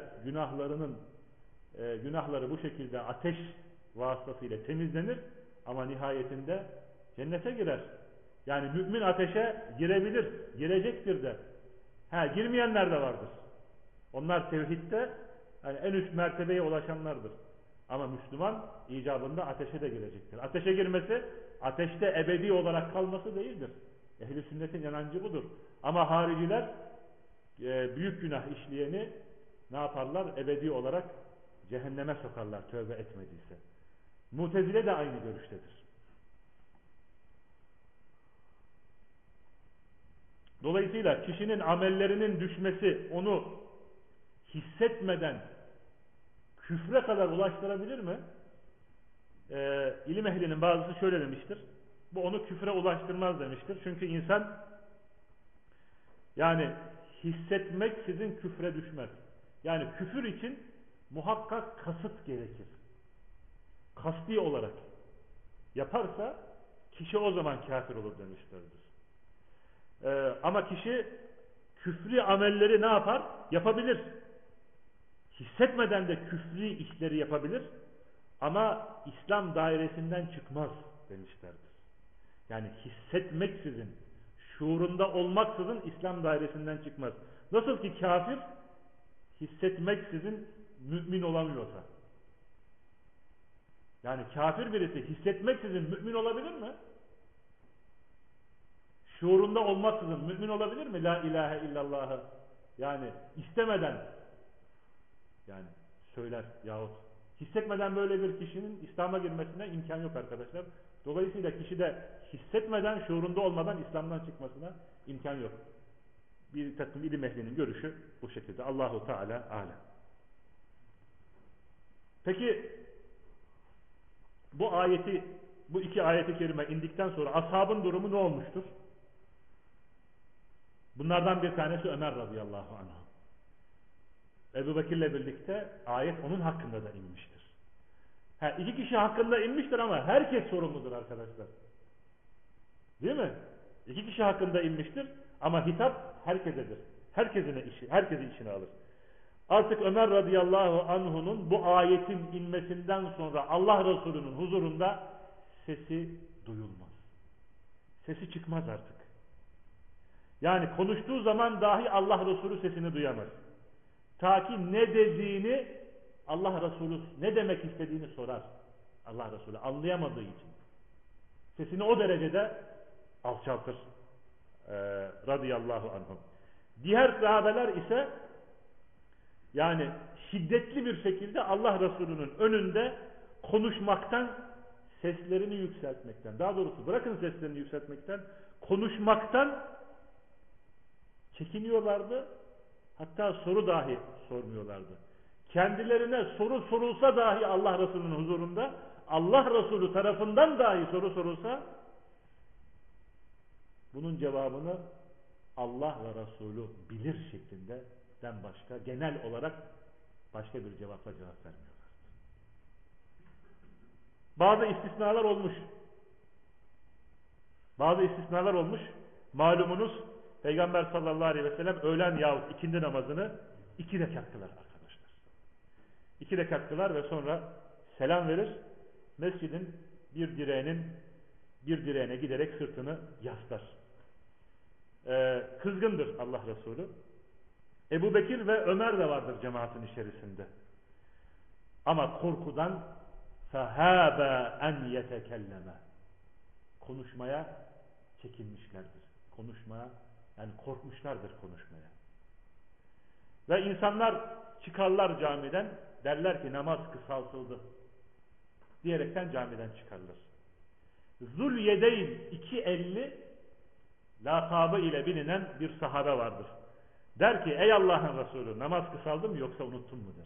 A: günahları bu şekilde ateş vasıtasıyla temizlenir ama nihayetinde cennete girer. Yani mümin ateşe girebilir, girecektir de. Girmeyenler de vardır. Onlar tevhidde yani en üst mertebeye ulaşanlardır. Ama Müslüman icabında ateşe de girecektir. Ateşe girmesi, ateşte ebedi olarak kalması değildir. Ehl-i sünnetin inancı budur. Ama hariciler büyük günah işleyeni ne yaparlar? Ebedi olarak cehenneme sokarlar tövbe etmediyse. Mutezile de aynı görüştedir. Dolayısıyla kişinin amellerinin düşmesi onu hissetmeden küfre kadar ulaştırabilir mi? İlim ehlinin bazısı şöyle demiştir. Bu onu küfre ulaştırmaz demiştir. Çünkü insan yani hissetmek sizin küfre düşmez. Yani küfür için muhakkak kasıt gerekir. Kasti olarak yaparsa kişi o zaman kafir olur demişlerdir. Ama kişi küfrü amelleri ne yapar? Yapabilir. Hissetmeden de küfrü işleri yapabilir. Ama İslam dairesinden çıkmaz demişlerdir. Yani hissetmeksizin, şuurunda olmaksızın İslam dairesinden çıkmaz. Nasıl ki kafir hissetmeksizin mümin olamıyorsa. Yani kafir birisi hissetmeksizin mümin olabilir mi? Şuurunda olmaksızın mümin olabilir mi? La ilahe illallah'ı yani istemeden yani söyler yahut hissetmeden böyle bir kişinin İslam'a girmesine imkan yok arkadaşlar. Dolayısıyla kişi de hissetmeden, şuurunda olmadan İslam'dan çıkmasına imkan yok. Bir takım ilim ehlinin görüşü bu şekilde. Allahu Teala alem. Peki bu iki ayeti kerime indikten sonra ashabın durumu ne olmuştur? Bunlardan bir tanesi Ömer radıyallahu anh. Ebu Bekir'le birlikte ayet onun hakkında da inmiştir. İki kişi hakkında inmiştir ama herkes sorumludur arkadaşlar. Değil mi? İki kişi hakkında inmiştir ama hitap herkesedir. Herkesin işini alır. Artık Ömer radıyallahu anhu'nun bu ayetin inmesinden sonra Allah Resulü'nün huzurunda sesi duyulmaz. Sesi çıkmaz artık. Yani konuştuğu zaman dahi Allah Resulü sesini duyamaz. Ta ki ne dediğini Allah Resulü ne demek istediğini sorar. Allah Resulü anlayamadığı için. Sesini o derecede alçaltır. Radıyallahu anhum. Diğer sahabeler ise yani şiddetli bir şekilde Allah Resulü'nün önünde konuşmaktan, seslerini yükseltmekten, daha doğrusu bırakın seslerini yükseltmekten, konuşmaktan çekiniyorlardı. Hatta soru dahi sormuyorlardı. Kendilerine soru sorulsa dahi Allah Resulü'nün huzurunda, Allah Resulü tarafından dahi soru sorulsa, bunun cevabını Allah ve Resulü bilir şeklindeden başka, genel olarak başka bir cevapla cevap vermiyorlar. Bazı istisnalar olmuş. Malumunuz Peygamber sallallahu aleyhi ve sellem öğlen yahut ikindi namazını 2 rekat kılar arkadaşlar. 2 rekat kılar ve sonra selam verir. Mescidin bir direğine giderek sırtını yaslar. Kızgındır Allah Resulü. Ebu Bekir ve Ömer de vardır cemaatin içerisinde. Ama korkudan فَهَابَا اَنْ يَتَكَلَّمَ konuşmaya çekinmişlerdir. Yani korkmuşlardır konuşmaya. Ve insanlar çıkarlar camiden, derler ki namaz kısaltıldı diyerekten camiden çıkarlar. Zulyedeyn 2.50 lakabı ile bilinen bir sahabe vardır. Der ki ey Allah'ın Resulü namaz kısaldı mı yoksa unuttun mu der.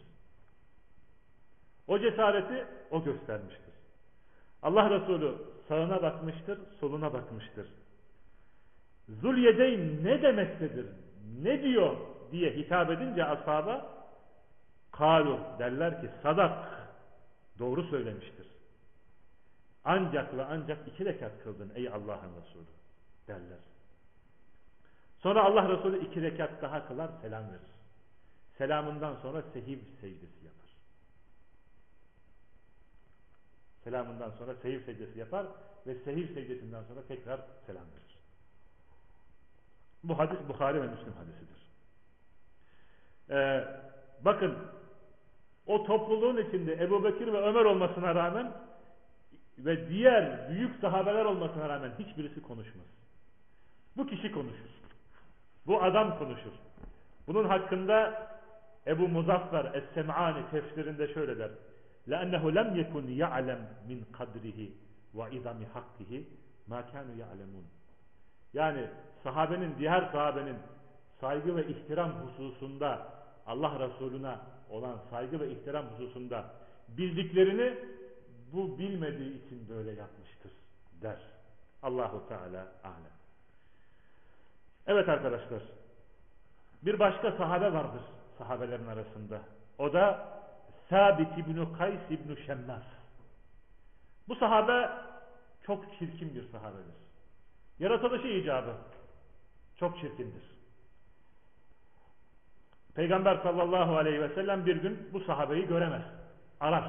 A: O cesareti o göstermiştir. Allah Resulü sağına bakmıştır, soluna bakmıştır. Zulyedeyn ne demektedir? Ne diyor diye hitap edince ashaba kalu derler ki sadak doğru söylemiştir. Ancak ve ancak 2 rekat kıldın ey Allah'ın Resulü derler. Sonra Allah Resulü 2 rekat daha kılar selam verir. Selamından sonra sehiv secdesi yapar. Selamından sonra sehiv secdesi yapar ve sehiv secdesinden sonra tekrar selam verir. Bu hadis Buhari ve Müslim hadisidir. Bakın o topluluğun içinde Ebu Bekir ve Ömer olmasına rağmen ve diğer büyük sahabeler olmasına rağmen hiçbirisi konuşmaz. Bu kişi konuşur. Bu adam konuşur. Bunun hakkında Ebu Muzaffer Es-Sem'ani tefsirinde şöyle der. لَأَنَّهُ لَمْ يَكُنْ يَعْلَمْ مِنْ قَدْرِهِ وَاِذَمِ حَقِّهِ مَا كَانُوا يَعْلَمُونَ Yani diğer sahabenin saygı ve ihtiram hususunda Allah Resulüne olan saygı ve ihtiram hususunda bildiklerini bu bilmediği için böyle yapmıştır der. Allahu Teala alem. Evet arkadaşlar. Bir başka sahabe vardır sahabelerin arasında. O da Sabit İbn-i Kays İbn-i Şemmas. Bu sahabe çok çirkin bir sahabedir. Yaratılışı icabı. çok çirkindir. Peygamber sallallahu aleyhi ve sellem bir gün bu sahabeyi göremez. Arar.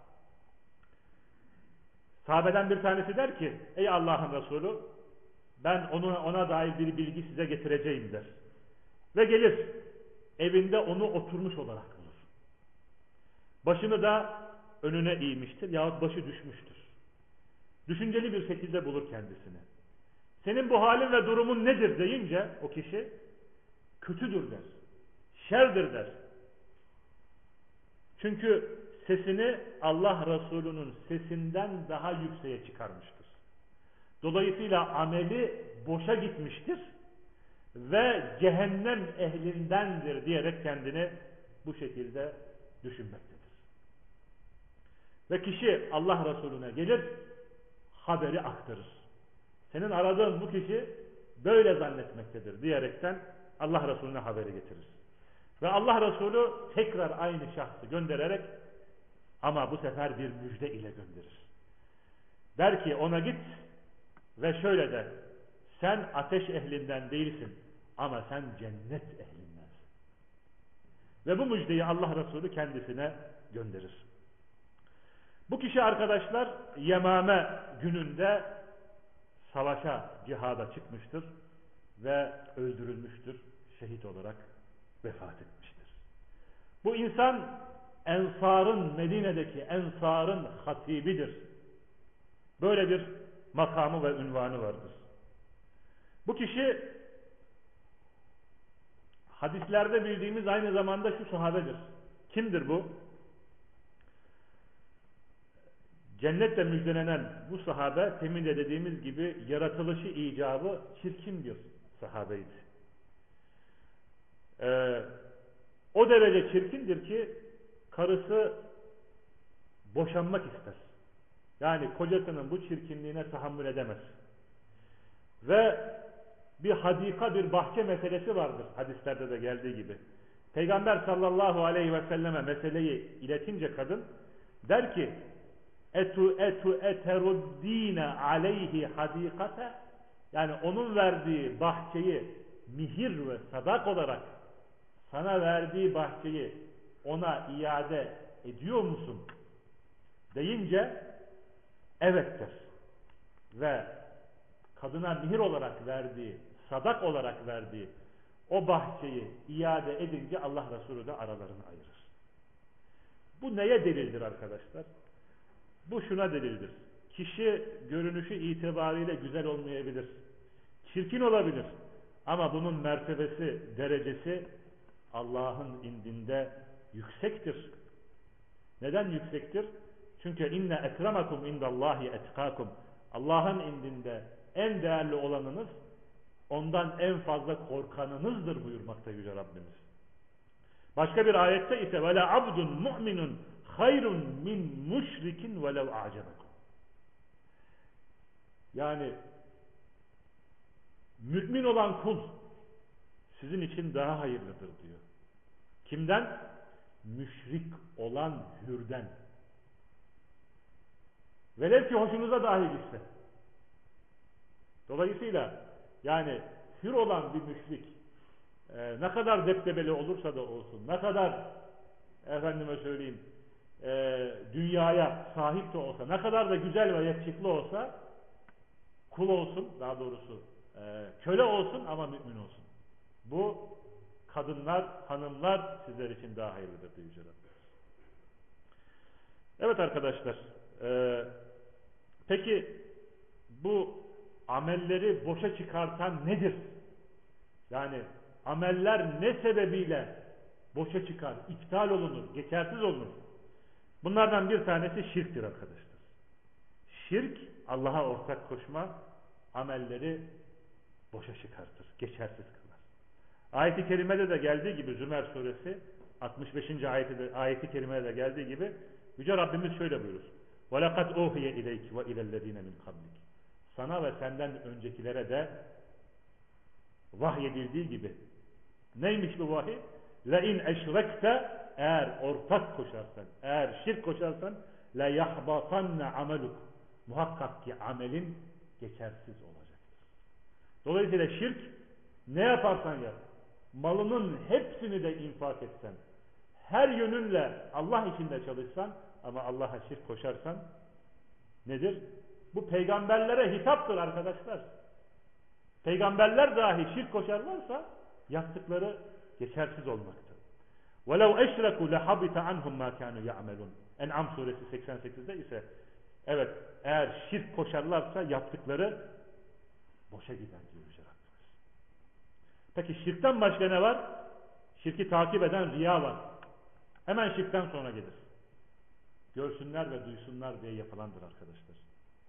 A: Sahabeden bir tanesi der ki, ey Allah'ın Resulü, ben ona dair bir bilgi size getireceğim der. Ve gelir. Evinde onu oturmuş olarak bulur. Başını da önüne eğmiştir yahut başı düşmüştür. Düşünceli bir şekilde bulur kendisini. Senin bu halin ve durumun nedir deyince o kişi kötüdür der. Şerdir der. Çünkü sesini Allah Resulü'nün sesinden daha yükseğe çıkarmıştır. Dolayısıyla ameli boşa gitmiştir ve cehennem ehlindendir diyerek kendini bu şekilde düşünmektedir. Ve kişi Allah Resulüne gelir, haberi aktarır. Senin aradığın bu kişi böyle zannetmektedir diyerekten Allah Resulüne haberi getirir. Ve Allah Resulü tekrar aynı şahsı göndererek ama bu sefer bir müjde ile gönderir. Der ki ona git ve şöyle de, sen ateş ehlinden değilsin ama sen cennet ehlindensin. Ve bu müjdeyi Allah Resulü kendisine gönderir. Bu kişi arkadaşlar Yemame gününde savaşa, cihada çıkmıştır ve öldürülmüştür. Şehit olarak vefat etmiştir. Bu insan Ensar'ın, Medine'deki Ensar'ın hatibidir. Böyle bir makamı ve ünvanı vardır. Bu kişi hadislerde bildiğimiz aynı zamanda şu sahabedir. Kimdir bu? Cennetle müjdelenen bu sahabe, temin de dediğimiz gibi yaratılışı icabı çirkin bir sahabeydi. O derece çirkindir ki karısı boşanmak ister. Yani kocasının bu çirkinliğine tahammül edemez. Ve bir hadika, bir bahçe meselesi vardır hadislerde de geldiği gibi. Peygamber sallallahu aleyhi ve selleme meseleyi iletince kadın der ki eteruddine aleyhi hadikate, yani onun verdiği bahçeyi mihir ve sadak olarak sana verdiği bahçeyi ona iade ediyor musun deyince evet der. Ve kadına mihir olarak verdiği, sadak olarak verdiği o bahçeyi iade edince Allah Resulü de aralarını ayırır. Bu neye delildir arkadaşlar? Bu şuna delildir. Kişi görünüşü itibariyle güzel olmayabilir. Çirkin olabilir. Ama bunun mertebesi, derecesi Allah'ın indinde yüksektir. Neden yüksektir? Çünkü inne ekremakum indallahi etkakum. Allah'ın indinde en değerli olanınız, ondan en fazla korkanınızdır buyurmakta Yüce Rabbimiz. Başka bir ayette ise vele abdun mu'minun hayrun min müşrikin velev a'cebekum. Yani mümin olan kul sizin için daha hayırlıdır diyor. Kimden? Müşrik olan hürden. Velev ki hoşunuza dahi gitse. Dolayısıyla yani hür olan bir müşrik ne kadar deptebeli olursa da olsun, ne kadar efendime söyleyeyim dünyaya sahip de olsa, ne kadar da güzel ve yakışıklı olsa, kul olsun, daha doğrusu köle olsun ama mümin olsun. Bu kadınlar, hanımlar sizler için daha hayırlıdır diyor Yüce Rabbimiz. Evet arkadaşlar, peki bu amelleri boşa çıkartan nedir? Yani ameller ne sebebiyle boşa çıkar, iptal olunur, geçersiz olunur? Bunlardan bir tanesi şirktir arkadaşlar. Şirk, Allah'a ortak koşma, amelleri boşa çıkartır, geçersiz kılar. Ayet-i kerimede de geldiği gibi Zümer suresi 65. ayet-i kerimede de geldiği gibi Yüce Rabbimiz şöyle buyurur. وَلَقَدْ اُوْهِيَ اِلَيْكِ وَاِلَى الَّذ۪ينَ مِنْ قَبْلِكِ. Sana ve senden öncekilere de vahyedildiği gibi. Neymiş bu vahiy? لَاِنْ اَشْرَكْتَ, eğer ortak koşarsan, eğer şirk koşarsan لَيَحْبَطَنَّ عَمَلُكَ, muhakkak ki amelin geçersiz olacaktır. Dolayısıyla şirk Ne yaparsan yap, malının hepsini de infak etsen, her yönünle Allah için de çalışsan ama Allah'a şirk koşarsan nedir? Bu peygamberlere hitaptır arkadaşlar. Peygamberler dahi şirk koşarlarsa yaptıkları geçersiz olmaktır. وَلَوْ اَشْرَكُوا لَحَبِتَ عَنْهُمْ مَا كَانُوا يَعْمَلُونَ En'am suresi 88'de ise evet, eğer şirk koşarlarsa yaptıkları boşa gider diyor Yüce Rabbimiz. Peki şirkten başka ne var? Şirki takip eden riya var. Hemen şirkten sonra gelir. Görsünler ve duysunlar diye yapılandır arkadaşlar.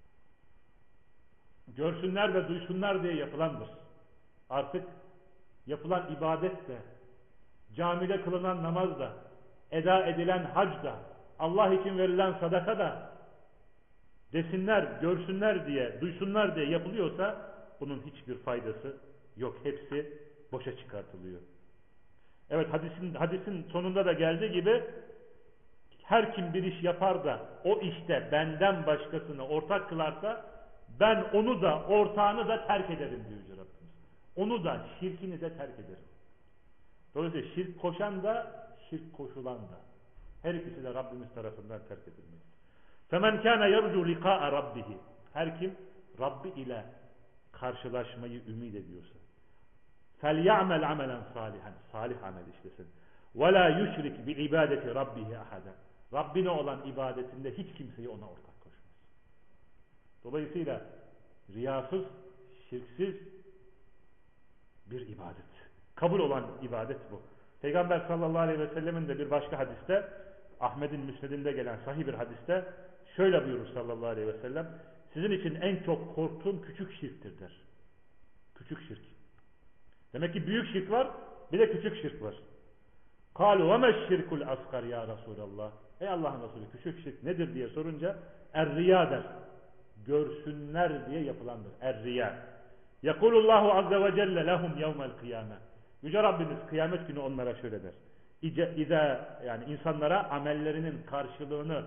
A: Görsünler ve duysunlar diye yapılandır. Artık yapılan ibadet de, camide kılınan namaz da, eda edilen hac da, Allah için verilen sadaka da desinler, görsünler diye, duysunlar diye yapılıyorsa bunun hiçbir faydası yok. Hepsi boşa çıkartılıyor. Evet, hadisin sonunda da geldiği gibi her kim bir iş yapar da o işte benden başkasını ortak kılarsa ben onu da ortağını da terk ederim diyor Yüce Rabbimiz. Onu da, şirkini de terk ederim. Dolayısıyla şirk koşan da şirk koşulan da her ikisi de Rabbimiz tarafından terk edilmektir. فَمَنْ كَانَ يَرْجُوا لِقَاءَ رَبِّهِ Her kim Rabbi ile karşılaşmayı ümit ediyorsa فَلْيَعْمَلْ عَمَلًا صَالِحًا Salih amel işlesin. وَلَا يُشْرِكْ بِعِبَادَةِ رَبِّهِ أَحَدًا Rabbine olan ibadetinde hiç kimseyi ona ortak koşmaz. Dolayısıyla riyasız, şirksiz bir ibadet. Kabul olan ibadet bu. Peygamber sallallahu aleyhi ve sellemin de bir başka hadiste, Ahmet'in müsnedinde gelen sahih bir hadiste şöyle buyurur sallallahu aleyhi ve sellem: sizin için en çok korktuğum küçük şirktir der. Küçük şirk. Demek ki büyük şirk var, bir de küçük şirk var. قَالُوا وَمَا الشِّرْكُ الْأَصْغَرِ ya Resulallah Ey Allah'ın Resulü, küçük şirk nedir diye sorunca er-riya der. Görsünler diye yapılandır. Er-riya. Yekulullahu azze ve celle lehum yevmel kıyame. Yüce Rabbimiz kıyamet günü onlara şöyle der. Yani insanlara amellerinin karşılığını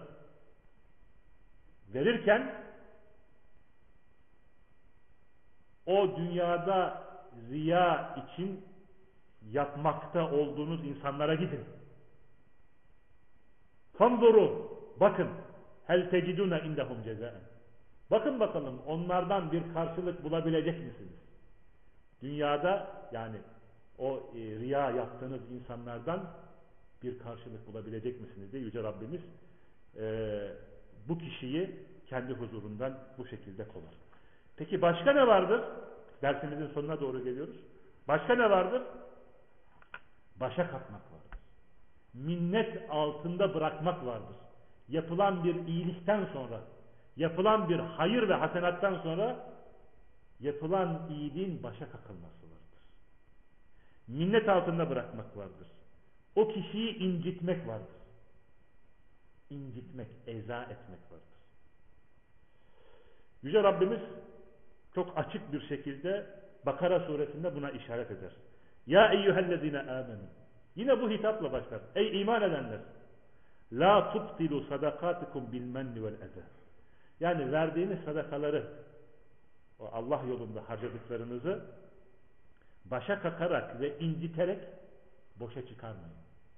A: verirken o dünyada riya için yapmakta olduğunuz insanlara gidin. Fanzuru, bakın, hel teciduna indahum cezaen. Bakın bakalım onlardan bir karşılık bulabilecek misiniz? Dünyada yani o riya yaptığınız insanlardan bir karşılık bulabilecek misiniz diye Yüce Rabbimiz bu kişiyi kendi huzurundan bu şekilde kovar. Peki başka ne vardır? Dersimizin sonuna doğru geliyoruz. Başka ne vardır? Başa kalkmak vardır. Minnet altında bırakmak vardır. Yapılan bir iyilikten sonra, yapılan bir hayır ve hasenattan sonra yapılan iyiliğin başa kakılması vardır. Minnet altında bırakmak vardır. O kişiyi incitmek vardır. İncitmek, eza etmek vardır. Yüce Rabbimiz çok açık bir şekilde Bakara suresinde buna işaret eder. Ya eyyühellezine amenu. Yine bu hitapla başlar. Ey iman edenler. La tubtilu sadakatikum bil menni vel eza. Yani verdiğiniz sadakaları, o Allah yolunda harcadıklarınızı başa kakarak ve inciterek boşa çıkarmayın.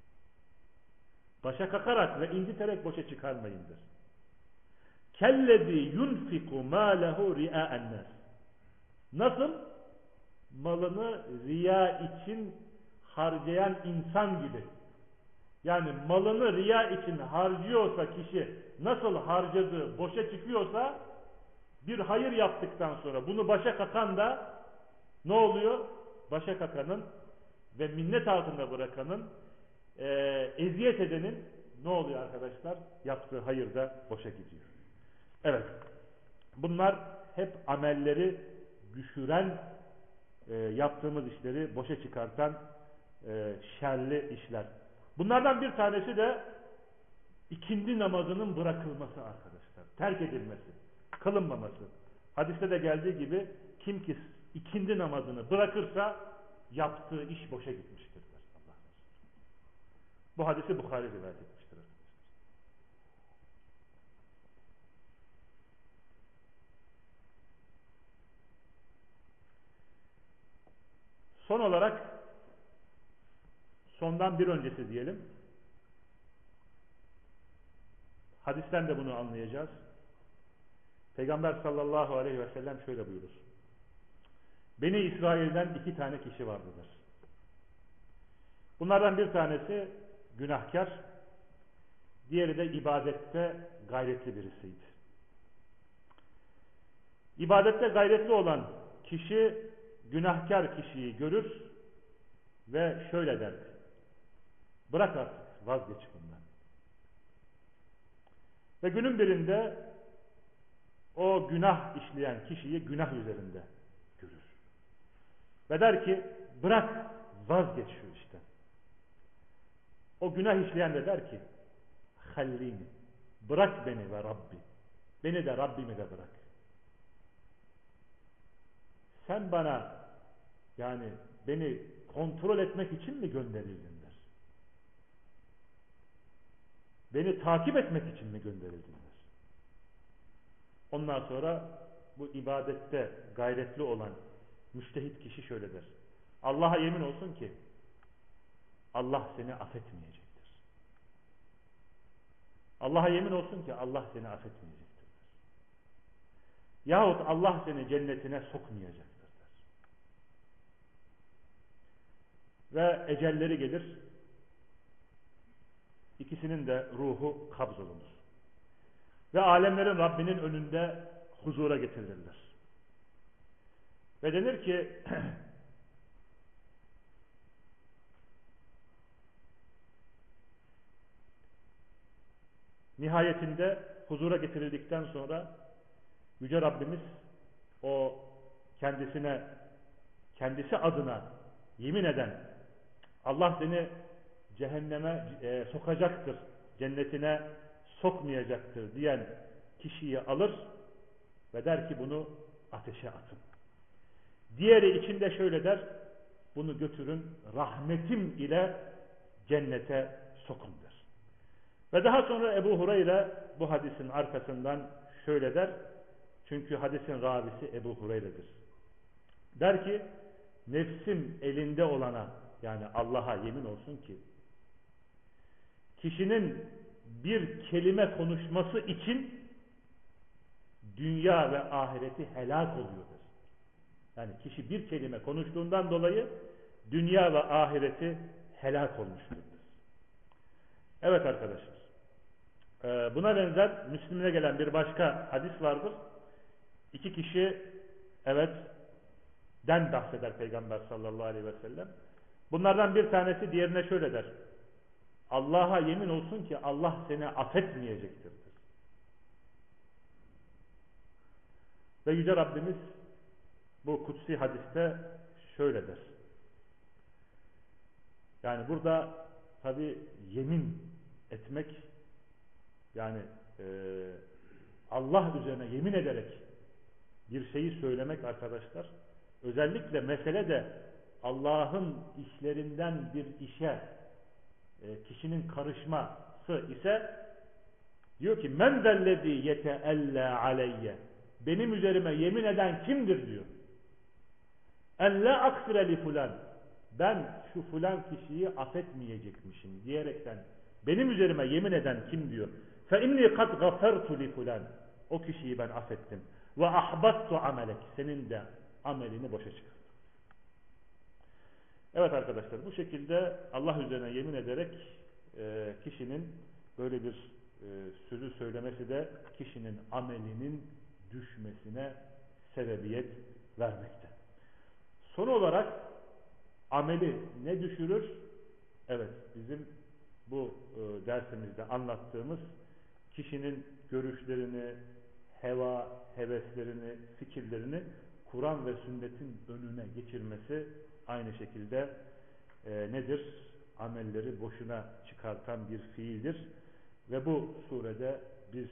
A: Başa kakarak ve inciterek boşa çıkarmayındır. Kellezi yunfiku mâlehu riâ'en nâs. Nasıl? Malını riya için harcayan insan gibi. Yani malını riya için harcıyorsa kişi, nasıl harcadığı boşa çıkıyorsa, bir hayır yaptıktan sonra bunu başa kakan da ne oluyor? Başa kakanın ve minnet altında bırakanın, eziyet edenin ne oluyor arkadaşlar? Yaptığı hayır da boşa gidiyor. Evet. Bunlar hep amelleri düşüren, yaptığımız işleri boşa çıkartan şerli işler. Bunlardan bir tanesi de ikindi namazının bırakılması arkadaşlar. Terk edilmesi, kılınmaması. Hadiste de geldiği gibi kim ki ikindi namazını bırakırsa yaptığı iş boşa gitmiştir der Allah Resulü. Bu hadisi Bukhari rivayet etmiştir arkadaşlar. Bundan bir öncesi diyelim. Hadisten de bunu anlayacağız. Peygamber sallallahu aleyhi ve sellem şöyle buyurur. Beni İsrail'den 2 tane kişi vardır. Bunlardan bir tanesi günahkar, diğeri de ibadette gayretli birisiydi. İbadette gayretli olan kişi günahkar kişiyi görür ve şöyle der: bırak artık, vazgeç bundan. Ve günün birinde o günah işleyen kişiyi günah üzerinde görür. Ve der ki bırak, vazgeç şu işten. O günah işleyen de der ki hallini, bırak beni ve Rabbi. Beni de Rabbimi de bırak. Sen bana, yani beni kontrol etmek için mi gönderildin der. Beni takip etmek için mi gönderildin der. Ondan sonra bu ibadette gayretli olan müçtehit kişi şöyle der: Allah'a yemin olsun ki Allah seni affetmeyecektir. Allah'a yemin olsun ki Allah seni affetmeyecektir der. Yahut Allah seni cennetine sokmayacaktır der. Ve ecelleri gelir, ikisinin de ruhu kabzolunur. Ve alemlerin Rabbinin önünde huzura getirilirler. Ve denir ki nihayetinde huzura getirildikten sonra Yüce Rabbimiz o kendisi adına yemin eden, Allah seni cehenneme sokacaktır, cennetine sokmayacaktır diyen kişiyi alır ve der ki bunu ateşe atın. Diğeri içinde şöyle der: bunu götürün, rahmetim ile cennete sokun der. Ve daha sonra Ebu Hureyre bu hadisin arkasından şöyle der. Çünkü hadisin ravisi Ebu Hureyre'dir. Der ki nefsim elinde olana, yani Allah'a yemin olsun ki kişinin bir kelime konuşması için dünya ve ahireti helak oluyordur. Yani kişi bir kelime konuştuğundan dolayı dünya ve ahireti helak olmuştur. Evet arkadaşlar, buna benzer Müslim'e gelen bir başka hadis vardır. 2 kişi den bahseder Peygamber sallallahu aleyhi ve sellem. Bunlardan bir tanesi diğerine şöyle der: Allah'a yemin olsun ki Allah seni affetmeyecektir. Ve Yüce Rabbimiz bu kutsi hadiste şöyle der. Yani burada tabi yemin etmek, yani Allah üzerine yemin ederek bir şeyi söylemek arkadaşlar, özellikle mesele de Allah'ın işlerinden bir işe kişinin karışması ise diyor ki men zellezî yeteellâ aleyye, benim üzerime yemin eden kimdir diyor. En la akfire li fulan, ben şu fulan kişiyi affetmeyecekmişim diyerekten benim üzerime yemin eden kim diyor. Fe inni kad gafertu li fulan, o kişiyi ben affettim. Ve ahbattu amelek, senin de amelini boşa çıkarttım. Evet arkadaşlar, bu şekilde Allah üzerine yemin ederek kişinin böyle bir sözü söylemesi de kişinin amelinin düşmesine sebebiyet vermekte. Son olarak ameli ne düşürür? Evet, bizim bu dersimizde anlattığımız kişinin görüşlerini, heva, heveslerini, fikirlerini Kur'an ve sünnetin önüne geçirmesi aynı şekilde nedir? Amelleri boşuna çıkartan bir fiildir. Ve bu surede biz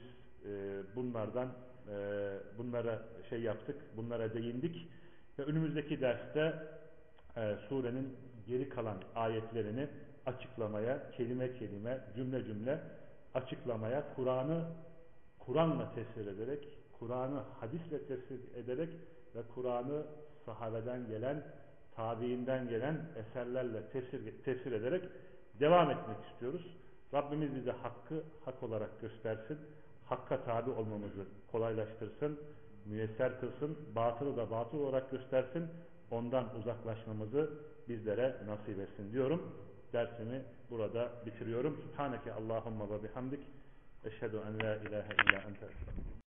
A: bunlara yaptık, bunlara değindik. Ve önümüzdeki derste surenin geri kalan ayetlerini açıklamaya, kelime kelime, cümle cümle açıklamaya, Kur'an'la tefsir ederek, Kur'an'ı hadisle tefsir ederek ve Kur'an'ı sahabeden gelen, tabiinden gelen eserlerle tefsir ederek devam etmek istiyoruz. Rabbimiz bize hakkı hak olarak göstersin. Hakka tabi olmamızı kolaylaştırsın, müyesser kılsın. Batılı da batıl olarak göstersin. Ondan uzaklaşmamızı bizlere nasip etsin diyorum. Dersimi burada bitiriyorum. Subhaneke Allahumma ve bihamdik. Eşhedü en la ilahe illa ente.